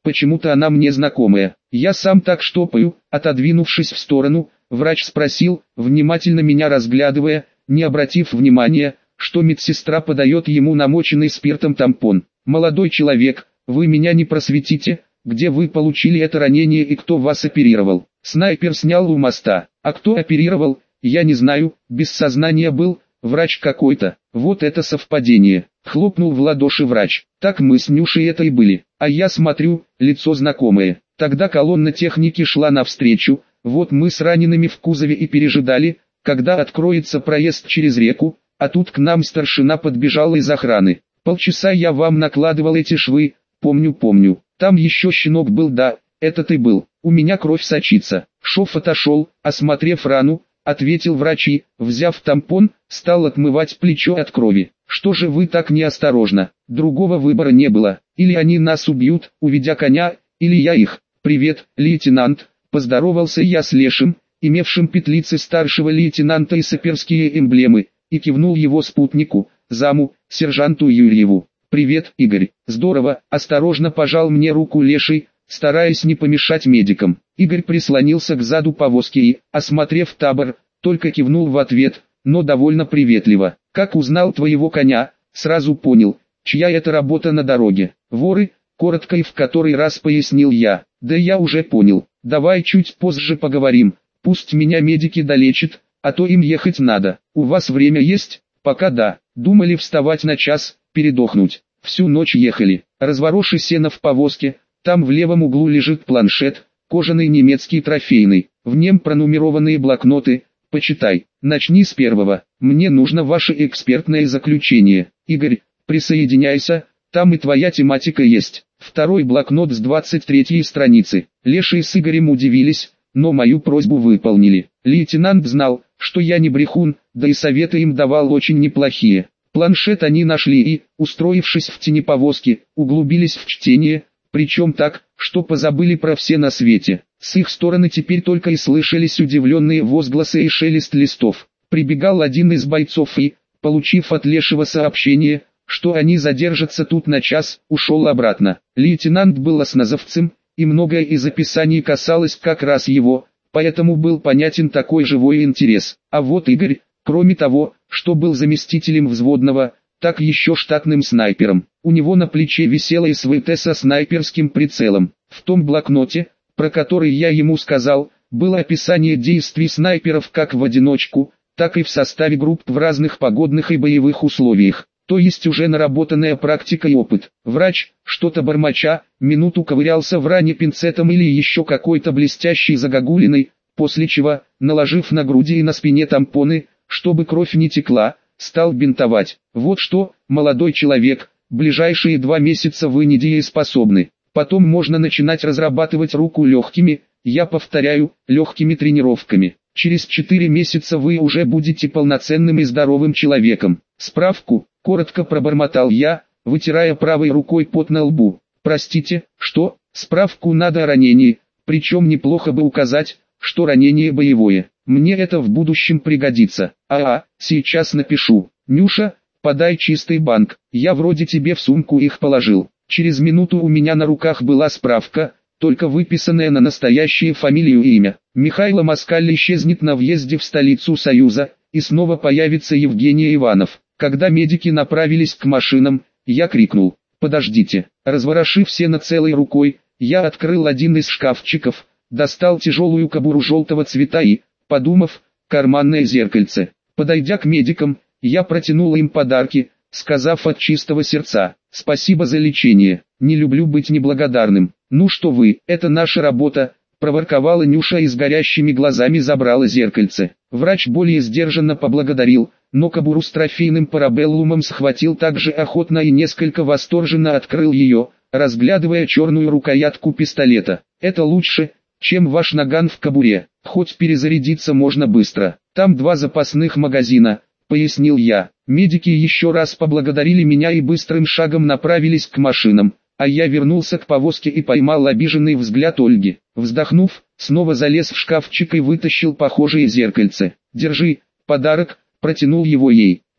почему-то она мне знакомая. Я сам так штопаю, отодвинувшись в сторону, врач спросил, внимательно меня разглядывая, не обратив внимания, что медсестра подает ему намоченный спиртом тампон. «Молодой человек, вы меня не просветите, где вы получили это ранение и кто вас оперировал?» «Снайпер снял у моста, а кто оперировал, я не знаю, без сознания был, врач какой-то». «Вот это совпадение», — хлопнул в ладоши врач. «Так мы с Нюшей это и были, а я смотрю, лицо знакомое». Тогда колонна техники шла навстречу, вот мы с ранеными в кузове и пережидали, когда откроется проезд через реку, а тут к нам старшина подбежала из охраны. Полчаса я вам накладывал эти швы, помню, помню. Там еще щенок был, да, это ты был. У меня кровь сочится». Шов отошел, осмотрев рану, ответил врач и, взяв тампон, стал отмывать плечо от крови. «Что же вы так неосторожно? Другого выбора не было. Или они нас убьют, уведя коня, или я их». «Привет, лейтенант», — поздоровался я с Лешим, имевшим петлицы старшего лейтенанта и саперские эмблемы, и кивнул его спутнику, заму, сержанту Юрьеву. «Привет, Игорь». «Здорово», — осторожно пожал мне руку Леший, стараясь не помешать медикам. Игорь прислонился к заду повозки и, осмотрев табор, только кивнул в ответ, но довольно приветливо. «Как узнал твоего коня, сразу понял, чья это работа на дороге». «Воры», — коротко и в который раз пояснил я. «Да я уже понял. Давай чуть позже поговорим, пусть меня медики долечат, а то им ехать надо. У вас время есть?» «Пока да. Думали вставать на час, передохнуть. Всю ночь ехали. Развороши сено в повозке, там в левом углу лежит планшет, кожаный немецкий трофейный, в нем пронумерованные блокноты, почитай. Начни с первого, мне нужно ваше экспертное заключение. Игорь, присоединяйся, там и твоя тематика есть». Второй блокнот с двадцать третьей страницы. Леший с Игорем удивились, но мою просьбу выполнили. Лейтенант знал, что я не брехун, да и советы им давал очень неплохие. Планшет они нашли и, устроившись в тени повозки, углубились в чтение, причем так, что позабыли про все на свете. С их стороны теперь только и слышались удивленные возгласы и шелест листов. Прибегал один из бойцов и, получив от Лешего сообщение, что они задержатся тут на час, ушел обратно. Лейтенант был осназовцем, и многое из описаний касалось как раз его, поэтому был понятен такой живой интерес. А вот Игорь, кроме того, что был заместителем взводного, так еще штатным снайпером. У него на плече висела СВТ со снайперским прицелом. В том блокноте, про который я ему сказал, было описание действий снайперов как в одиночку, так и в составе групп в разных погодных и боевых условиях. То есть уже наработанная практика и опыт. Врач, что-то бормоча, минуту ковырялся в ране пинцетом или еще какой-то блестящей загогулиной, после чего, наложив на груди и на спине тампоны, чтобы кровь не текла, стал бинтовать. «Вот что, молодой человек, ближайшие два месяца вы недееспособны. Потом можно начинать разрабатывать руку легкими, я повторяю, легкими тренировками. Через четыре месяца вы уже будете полноценным и здоровым человеком. Справку», — коротко пробормотал я, вытирая правой рукой пот на лбу. «Простите, что? Справку надо о ранении, причем неплохо бы указать, что ранение боевое. Мне это в будущем пригодится. А-а, сейчас напишу. Нюша, подай чистый банк, я вроде тебе в сумку их положил». Через минуту у меня на руках была справка, только выписанная на настоящее фамилию и имя. Михайло Москаль исчезнет на въезде в столицу Союза, и снова появится Евгений Иванов. Когда медики направились к машинам, я крикнул: «Подождите!». Разворошив сено целой рукой, я открыл один из шкафчиков, достал тяжелую кобуру желтого цвета и, подумав, карманное зеркальце. Подойдя к медикам, я протянул им подарки, сказав от чистого сердца: «Спасибо за лечение, не люблю быть неблагодарным». «Ну что вы, это наша работа», — проворковала Нюша и с горящими глазами забрала зеркальце. Врач более сдержанно поблагодарил, но кобуру с трофейным парабеллумом схватил так же охотно и несколько восторженно открыл ее, разглядывая черную рукоятку пистолета. «Это лучше, чем ваш наган в кобуре, хоть перезарядиться можно быстро. Там два запасных магазина», — пояснил я. Медики еще раз поблагодарили меня и быстрым шагом направились к машинам, а я вернулся к повозке и поймал обиженный взгляд Ольги. Вздохнув, снова залез в шкафчик и вытащил похожее зеркальце. «Держи, подарок», — протянул его ей.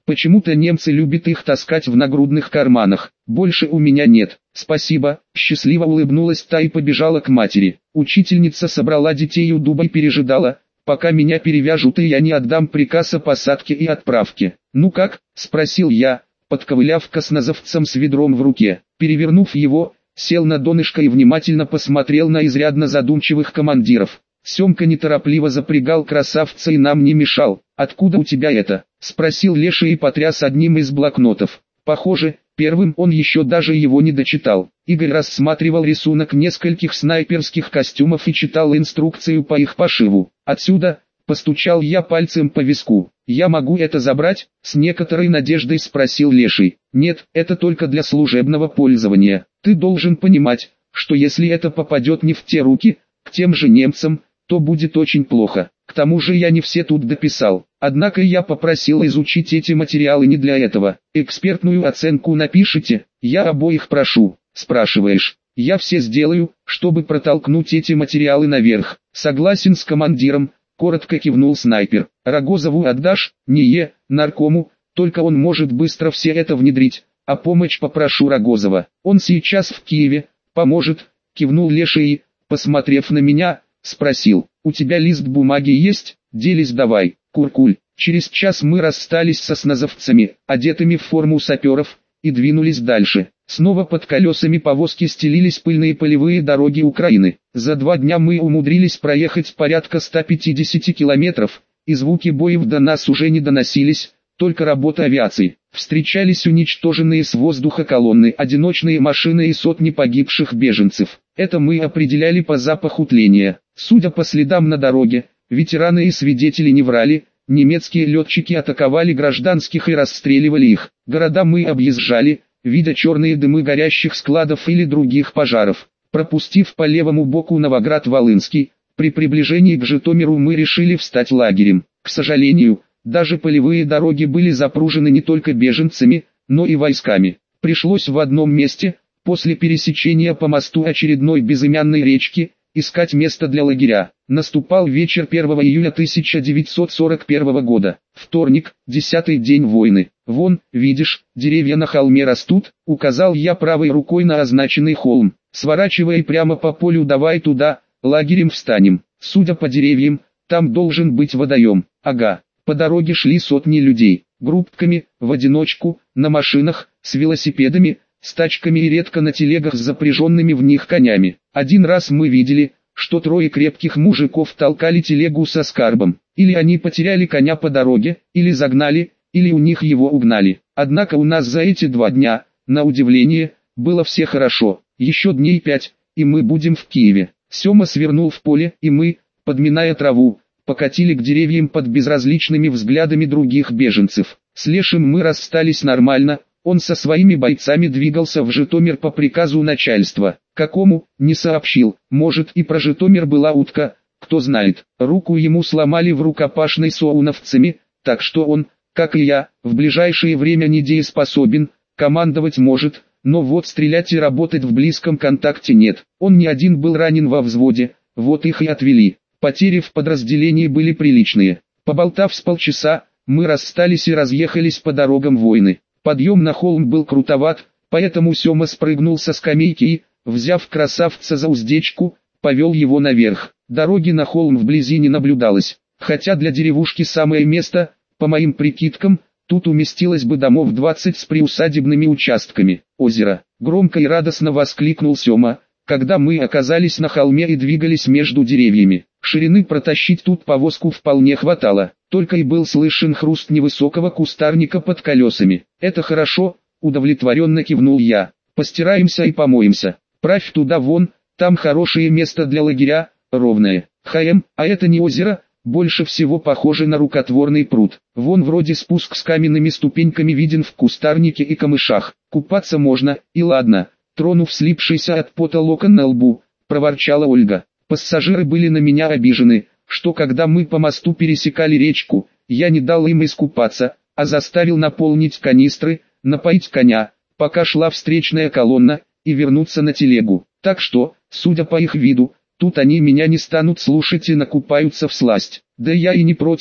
Почему-то немцы любят их таскать в нагрудных карманах. Больше у меня нет. Спасибо. Счастливо улыбнулась та и побежала к матери. Учительница собрала детей у дуба и пережидала, пока меня перевяжут, и я не отдам приказ о посадке и отправке. «Ну как?» – спросил я, подковыляв к осназовцам с ведром в руке. Перевернув его, сел на донышко и внимательно посмотрел на изрядно задумчивых командиров. Семка неторопливо запрягал красавца и нам не мешал. «Откуда у тебя это?» – спросил Леша и потряс одним из блокнотов. Похоже, первым он еще даже его не дочитал. Игорь рассматривал рисунок нескольких снайперских костюмов и читал инструкцию по их пошиву. «Отсюда», – постучал я пальцем по виску. «Я могу это забрать?» – с некоторой надеждой спросил Леший. «Нет, это только для служебного пользования. Ты должен понимать, что если это попадет не в те руки, к тем же немцам, то будет очень плохо. К тому же я не все тут дописал. Однако я попросил изучить эти материалы не для этого. Экспертную оценку напишите, я обоих прошу». «Спрашиваешь, я все сделаю, чтобы протолкнуть эти материалы наверх». «Согласен с командиром», коротко кивнул снайпер. «Рогозову отдашь?» «Не, наркому, только он может быстро все это внедрить, а помощь попрошу Рогозова. Он сейчас в Киеве, поможет», кивнул Леша и, посмотрев на меня, спросил: «У тебя лист бумаги есть? Делись давай». «Куркуль». Через час мы расстались со сназовцами, одетыми в форму саперов, и двинулись дальше. Снова под колесами повозки стелились пыльные полевые дороги Украины. За два дня мы умудрились проехать порядка ста пятидесяти километров, и звуки боев до нас уже не доносились, только работа авиации. Встречались уничтоженные с воздуха колонны, одиночные машины и сотни погибших беженцев. Это мы определяли по запаху тления. Судя по следам на дороге, ветераны и свидетели не врали, немецкие летчики атаковали гражданских и расстреливали их. Города мы объезжали, видя черные дымы горящих складов или других пожаров. Пропустив по левому боку Новоград-Волынский, при приближении к Житомиру мы решили встать лагерем. К сожалению, даже полевые дороги были запружены не только беженцами, но и войсками. Пришлось в одном месте, после пересечения по мосту очередной безымянной речки, искать место для лагеря. Наступал вечер первого июля тысяча девятьсот сорок первого года. Вторник, десятый день войны. «Вон, видишь, деревья на холме растут», — указал я правой рукой на означенный холм. «Сворачивай прямо по полю, давай туда, лагерем встанем. Судя по деревьям, там должен быть водоем». «Ага». По дороге шли сотни людей, группками, в одиночку, на машинах, с велосипедами, с тачками и редко на телегах с запряженными в них конями. Один раз мы видели, что трое крепких мужиков толкали телегу со скарбом. Или они потеряли коня по дороге, или загнали, или у них его угнали. Однако у нас за эти два дня, на удивление, было все хорошо. Еще дней пять, и мы будем в Киеве. Сема свернул в поле, и мы, подминая траву, покатили к деревьям под безразличными взглядами других беженцев. С Лешим мы расстались нормально, он со своими бойцами двигался в Житомир по приказу начальства. Какому, не сообщил, может и про Житомир была утка, кто знает. Руку ему сломали в рукопашной с оуновцами, так что он, как и я, в ближайшее время недееспособен, командовать может, но вот стрелять и работать в близком контакте нет. Он не один был ранен во взводе, вот их и отвели. Потери в подразделении были приличные. Поболтав с полчаса, мы расстались и разъехались по дорогам войны. Подъем на холм был крутоват, поэтому Сема спрыгнул со скамейки и, взяв красавца за уздечку, повел его наверх. Дороги на холм вблизи не наблюдалось, хотя для деревушки самое место, по моим прикидкам, тут уместилось бы домов двадцать с приусадебными участками. «Озеро!» — громко и радостно воскликнул Сема, когда мы оказались на холме и двигались между деревьями. Ширины протащить тут повозку вполне хватало, только и был слышен хруст невысокого кустарника под колесами. «Это хорошо», — удовлетворенно кивнул я. «Постираемся и помоемся. Правь туда вон, там хорошее место для лагеря, ровное». «Хаем, а это не озеро, больше всего похоже на рукотворный пруд. Вон вроде спуск с каменными ступеньками виден в кустарнике и камышах. Купаться можно, и ладно». Тронув слипшийся от пота локон на лбу, проворчала Ольга. Пассажиры были на меня обижены, что когда мы по мосту пересекали речку, я не дал им искупаться, а заставил наполнить канистры, напоить коня, пока шла встречная колонна, и вернуться на телегу. Так что, судя по их виду, тут они меня не станут слушать и накупаются всласть. Да я и не против,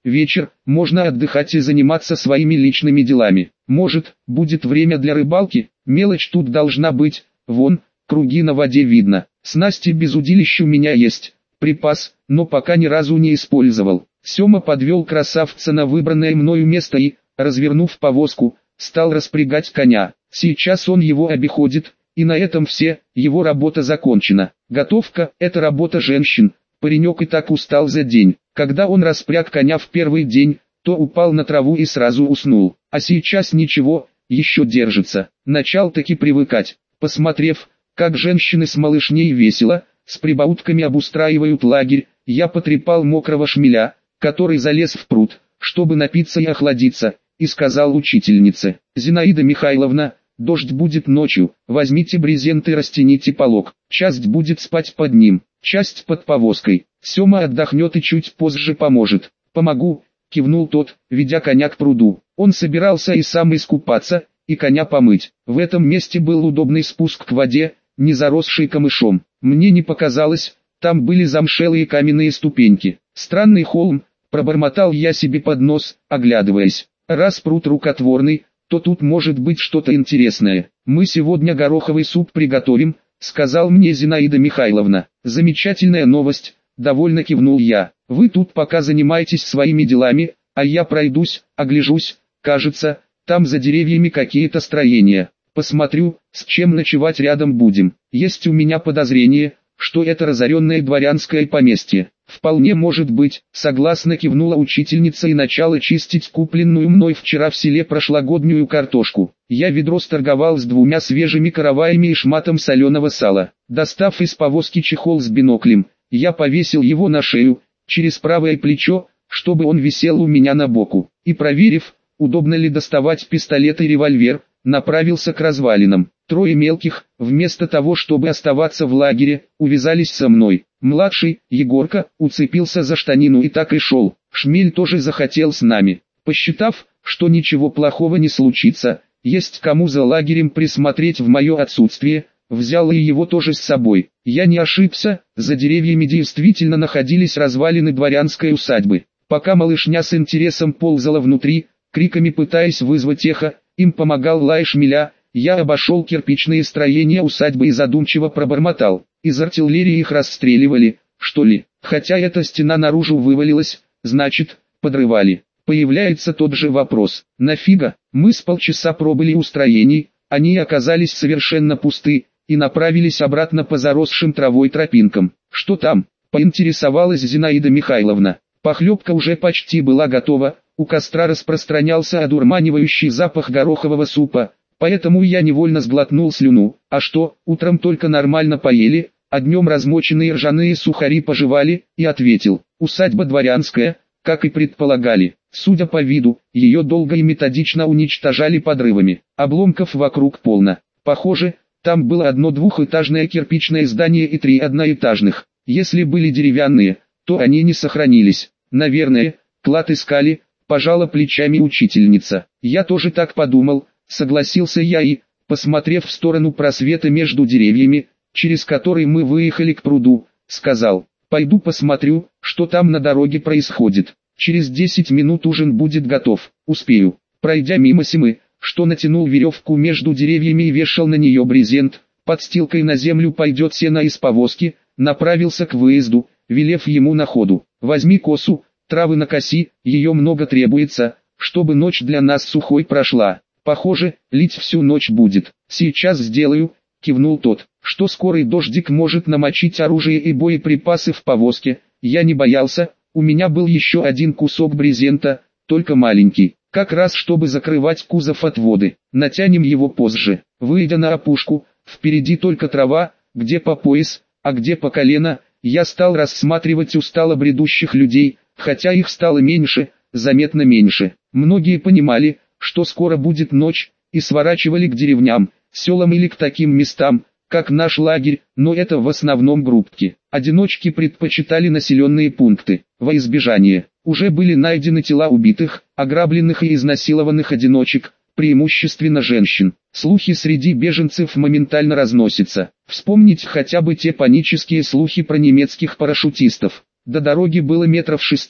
вечер, можно отдыхать и заниматься своими личными делами. Может, будет время для рыбалки, мелочь тут должна быть, вон, круги на воде видно. Снасти без удилищ у меня есть, припас, но пока ни разу не использовал. Сема подвел красавца на выбранное мною место и, развернув повозку, стал распрягать коня. Сейчас он его обиходит, и на этом все, его работа закончена. Готовка – это работа женщин. Паренек и так устал за день. Когда он распряг коня в первый день, то упал на траву и сразу уснул. А сейчас ничего, еще держится. Начал таки привыкать. Посмотрев, как женщины с малышней весело, с прибаутками обустраивают лагерь, я потрепал мокрого шмеля, который залез в пруд, чтобы напиться и охладиться, и сказал учительнице: «Зинаида Михайловна, дождь будет ночью, возьмите брезент и растяните полог, часть будет спать под ним, часть под повозкой, Сема отдохнет и чуть позже поможет». «Помогу», кивнул тот, ведя коня к пруду. Он собирался и сам искупаться, и коня помыть. В этом месте был удобный спуск к воде, не заросший камышом. Мне не показалось, там были замшелые каменные ступеньки. Странный холм, пробормотал я себе под нос, оглядываясь. Раз пруд рукотворный, то тут может быть что-то интересное. «Мы сегодня гороховый суп приготовим», сказал мне Зинаида Михайловна. «Замечательная новость», довольно кивнул я. «Вы тут пока занимаетесь своими делами, а я пройдусь, огляжусь, кажется, там за деревьями какие-то строения. Посмотрю, с чем ночевать рядом будем. Есть у меня подозрение, что это разоренное дворянское поместье». «Вполне может быть», согласно кивнула учительница и начала чистить купленную мной вчера в селе прошлогоднюю картошку. Я ведро сторговал с двумя свежими караваями и шматом соленого сала. Достав из повозки чехол с биноклем, я повесил его на шею, через правое плечо, чтобы он висел у меня на боку. И проверив, удобно ли доставать пистолет и револьвер, направился к развалинам. Трое мелких, вместо того чтобы оставаться в лагере, увязались со мной. Младший, Егорка, уцепился за штанину и так и шел. Шмель тоже захотел с нами. Посчитав, что ничего плохого не случится, есть кому за лагерем присмотреть в мое отсутствие, взял и его тоже с собой. Я не ошибся, за деревьями действительно находились развалины дворянской усадьбы. Пока малышня с интересом ползала внутри, криками пытаясь вызвать эхо, им помогал лай шмеля. Я обошел кирпичные строения усадьбы и задумчиво пробормотал: из артиллерии их расстреливали, что ли? Хотя эта стена наружу вывалилась, значит, подрывали. Появляется тот же вопрос: нафига? Мы с полчаса пробыли у строений, они оказались совершенно пусты, и направились обратно по заросшим травой тропинкам. Что там? Поинтересовалась Зинаида Михайловна. Похлебка уже почти была готова, у костра распространялся одурманивающий запах горохового супа. Поэтому я невольно сглотнул слюну. А что, утром только нормально поели, а днем размоченные ржаные сухари пожевали, и ответил: усадьба дворянская, как и предполагали. Судя по виду, ее долго и методично уничтожали подрывами. Обломков вокруг полно. Похоже, там было одно двухэтажное кирпичное здание и три одноэтажных. Если были деревянные, то они не сохранились. Наверное, клад искали, пожала плечами учительница. Я тоже так подумал. Согласился я и, посмотрев в сторону просвета между деревьями, через который мы выехали к пруду, сказал: пойду посмотрю, что там на дороге происходит. Через десять минут ужин будет готов, успею. Пройдя мимо Семы, что натянул веревку между деревьями и вешал на нее брезент, подстилкой на землю пойдет сено из повозки, направился к выезду, велев ему на ходу: возьми косу, травы накоси, ее много требуется, чтобы ночь для нас сухой прошла. Похоже, лить всю ночь будет. Сейчас сделаю, кивнул тот. Что скорый дождик может намочить оружие и боеприпасы в повозке, я не боялся. У меня был еще один кусок брезента, только маленький, как раз чтобы закрывать кузов от воды. Натянем его позже. Выйдя на опушку, впереди только трава, где по пояс, а где по колено, я стал рассматривать устало бредущих людей, хотя их стало меньше, заметно меньше. Многие понимали, что скоро будет ночь, и сворачивали к деревням, селам или к таким местам, как наш лагерь, но это в основном группки. Одиночки предпочитали населенные пункты. Во избежание, уже были найдены тела убитых, ограбленных и изнасилованных одиночек, преимущественно женщин. Слухи среди беженцев моментально разносятся. Вспомнить хотя бы те панические слухи про немецких парашютистов. До дороги было метров шестьсот,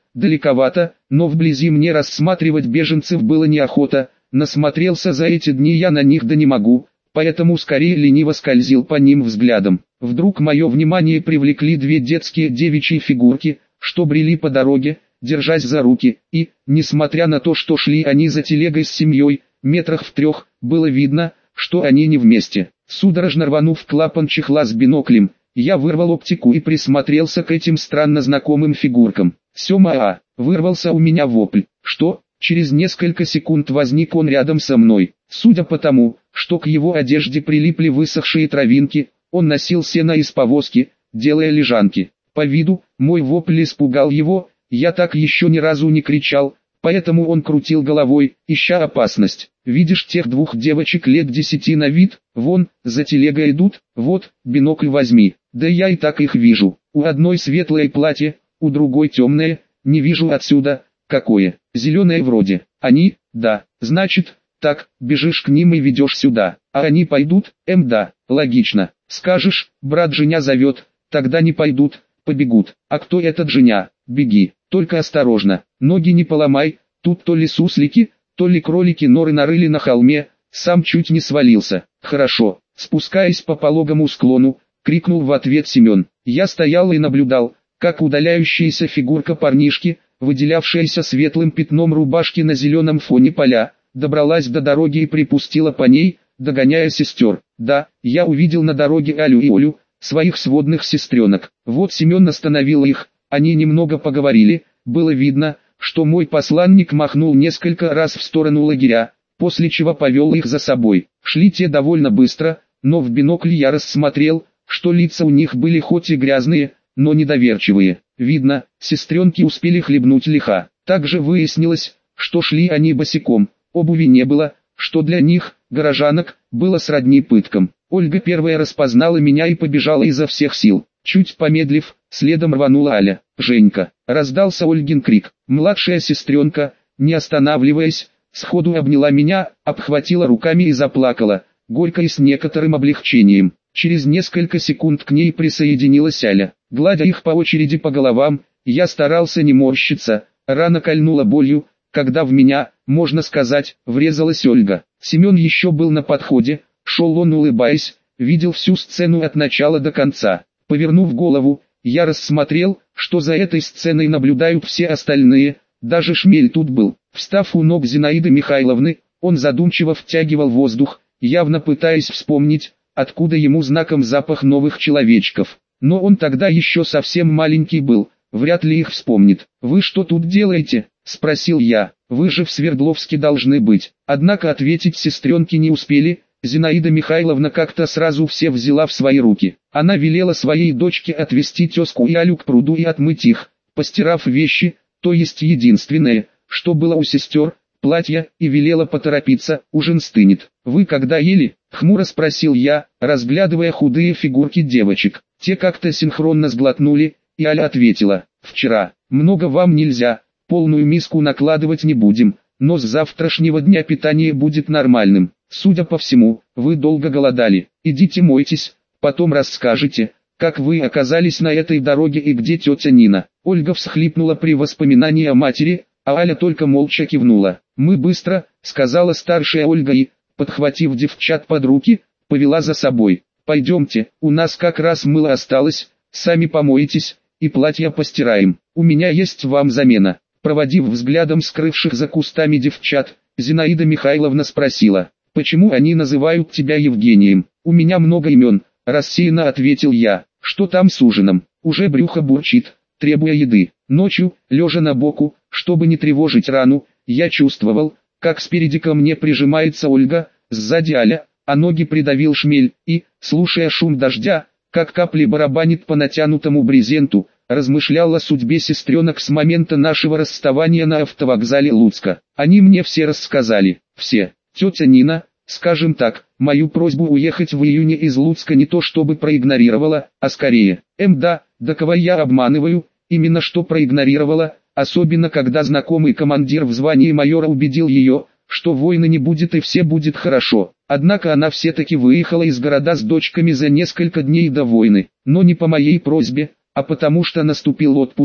далековато, но вблизи мне рассматривать беженцев было неохота, насмотрелся за эти дни я на них да не могу, поэтому скорее лениво скользил по ним взглядом. Вдруг мое внимание привлекли две детские девичьи фигурки, что брели по дороге, держась за руки, и, несмотря на то, что шли они за телегой с семьей, метрах в трех, было видно, что они не вместе. Судорожно рванув клапан чехла с биноклем, я вырвал оптику и присмотрелся к этим странно знакомым фигуркам. «Сема, а!» — вырвался у меня вопль. «Что?» Через несколько секунд возник он рядом со мной. Судя по тому, что к его одежде прилипли высохшие травинки, он носил сено из повозки, делая лежанки. По виду, мой вопль испугал его, я так еще ни разу не кричал, поэтому он крутил головой, ища опасность. «Видишь тех двух девочек лет десяти на вид, вон, за телегой идут, вот, бинокль возьми». «Да я и так их вижу, у одной светлое платье, у другой темное, не вижу отсюда, какое, зеленое вроде». «Они, да, значит, так, бежишь к ним и ведешь сюда, а они пойдут, эм да, логично, скажешь, брат Женя зовет, тогда не пойдут, побегут, а кто этот Женя, беги, только осторожно, ноги не поломай, тут то ли суслики, то ли кролики норы нарыли на холме, сам чуть не свалился». «Хорошо», спускаясь по пологому склону, крикнул в ответ Семен. Я стоял и наблюдал, как удаляющаяся фигурка парнишки, выделявшаяся светлым пятном рубашки на зеленом фоне поля, добралась до дороги и припустила по ней, догоняя сестер. Да, я увидел на дороге Алю и Олю, своих сводных сестренок. Вот Семен остановил их, они немного поговорили, было видно, что мой посланник махнул несколько раз в сторону лагеря, после чего повел их за собой. Шли те довольно быстро, но в бинокль я рассмотрел, что лица у них были хоть и грязные, но недоверчивые. Видно, сестренки успели хлебнуть лиха. Также выяснилось, что шли они босиком, обуви не было, что для них, горожанок, было сродни пыткам. Ольга первая распознала меня и побежала изо всех сил. Чуть помедлив, следом рванула Аля. «Женька!» — раздался Ольгин крик. Младшая сестренка, не останавливаясь, сходу обняла меня, обхватила руками и заплакала, горько и с некоторым облегчением. Через несколько секунд к ней присоединилась Аля. Гладя их по очереди по головам, я старался не морщиться, рана кольнула болью, когда в меня, можно сказать, врезалась Ольга. Семен еще был на подходе, шел он улыбаясь, видел всю сцену от начала до конца. Повернув голову, я рассмотрел, что за этой сценой наблюдают все остальные, даже Шмель тут был. Встав у ног Зинаиды Михайловны, он задумчиво втягивал воздух, явно пытаясь вспомнить, откуда ему знаком запах новых человечков. Но он тогда еще совсем маленький был, вряд ли их вспомнит. «Вы что тут делаете?» — спросил я. «Вы же в Свердловске должны быть». Однако ответить сестренки не успели, Зинаида Михайловна как-то сразу все взяла в свои руки. Она велела своей дочке отвезти тезку и Алю к пруду и отмыть их, постирав вещи, то есть единственное, что было у сестер, платья, и велела поторопиться, ужин стынет. «Вы когда ели?» — хмуро спросил я, разглядывая худые фигурки девочек. Те как-то синхронно сглотнули, и Аля ответила: «Вчера. Много вам нельзя, полную миску накладывать не будем, но с завтрашнего дня питание будет нормальным. Судя по всему, вы долго голодали. Идите мойтесь, потом расскажете, как вы оказались на этой дороге и где тетя Нина». Ольга всхлипнула при воспоминании о матери, а Аля только молча кивнула. «Мы быстро», — сказала старшая Ольга и, подхватив девчат под руки, повела за собой. «Пойдемте, у нас как раз мыло осталось, сами помоетесь, и платья постираем. У меня есть вам замена». Проводив взглядом скрывших за кустами девчат, Зинаида Михайловна спросила: «Почему они называют тебя Евгением?» «У меня много имен», — рассеянно ответил я. «Что там с ужином?» «Уже брюхо бурчит, требуя еды». Ночью, лежа на боку, чтобы не тревожить рану, я чувствовал, как спереди ко мне прижимается Ольга, сзади Аля, а ноги придавил Шмель, и, слушая шум дождя, как капли барабанит по натянутому брезенту, размышлял о судьбе сестренок с момента нашего расставания на автовокзале Луцка. Они мне все рассказали, все. Тетя Нина, скажем так, мою просьбу уехать в июне из Луцка не то чтобы проигнорировала, а скорее, эм да, да кого я обманываю, именно что проигнорировала, особенно когда знакомый командир в звании майора убедил ее, что войны не будет и все будет хорошо. Однако она все-таки выехала из города с дочками за несколько дней до войны, но не по моей просьбе, а потому что наступил отпуск,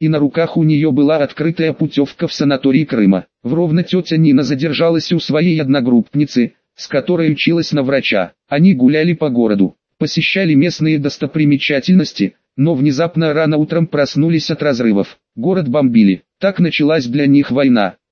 и на руках у нее была открытая путевка в санаторий Крыма. Вровно тетя Нина задержалась у своей одногруппницы, с которой училась на врача. Они гуляли по городу, посещали местные достопримечательности, но внезапно рано утром проснулись от разрывов. Город бомбили. Так началась для них война.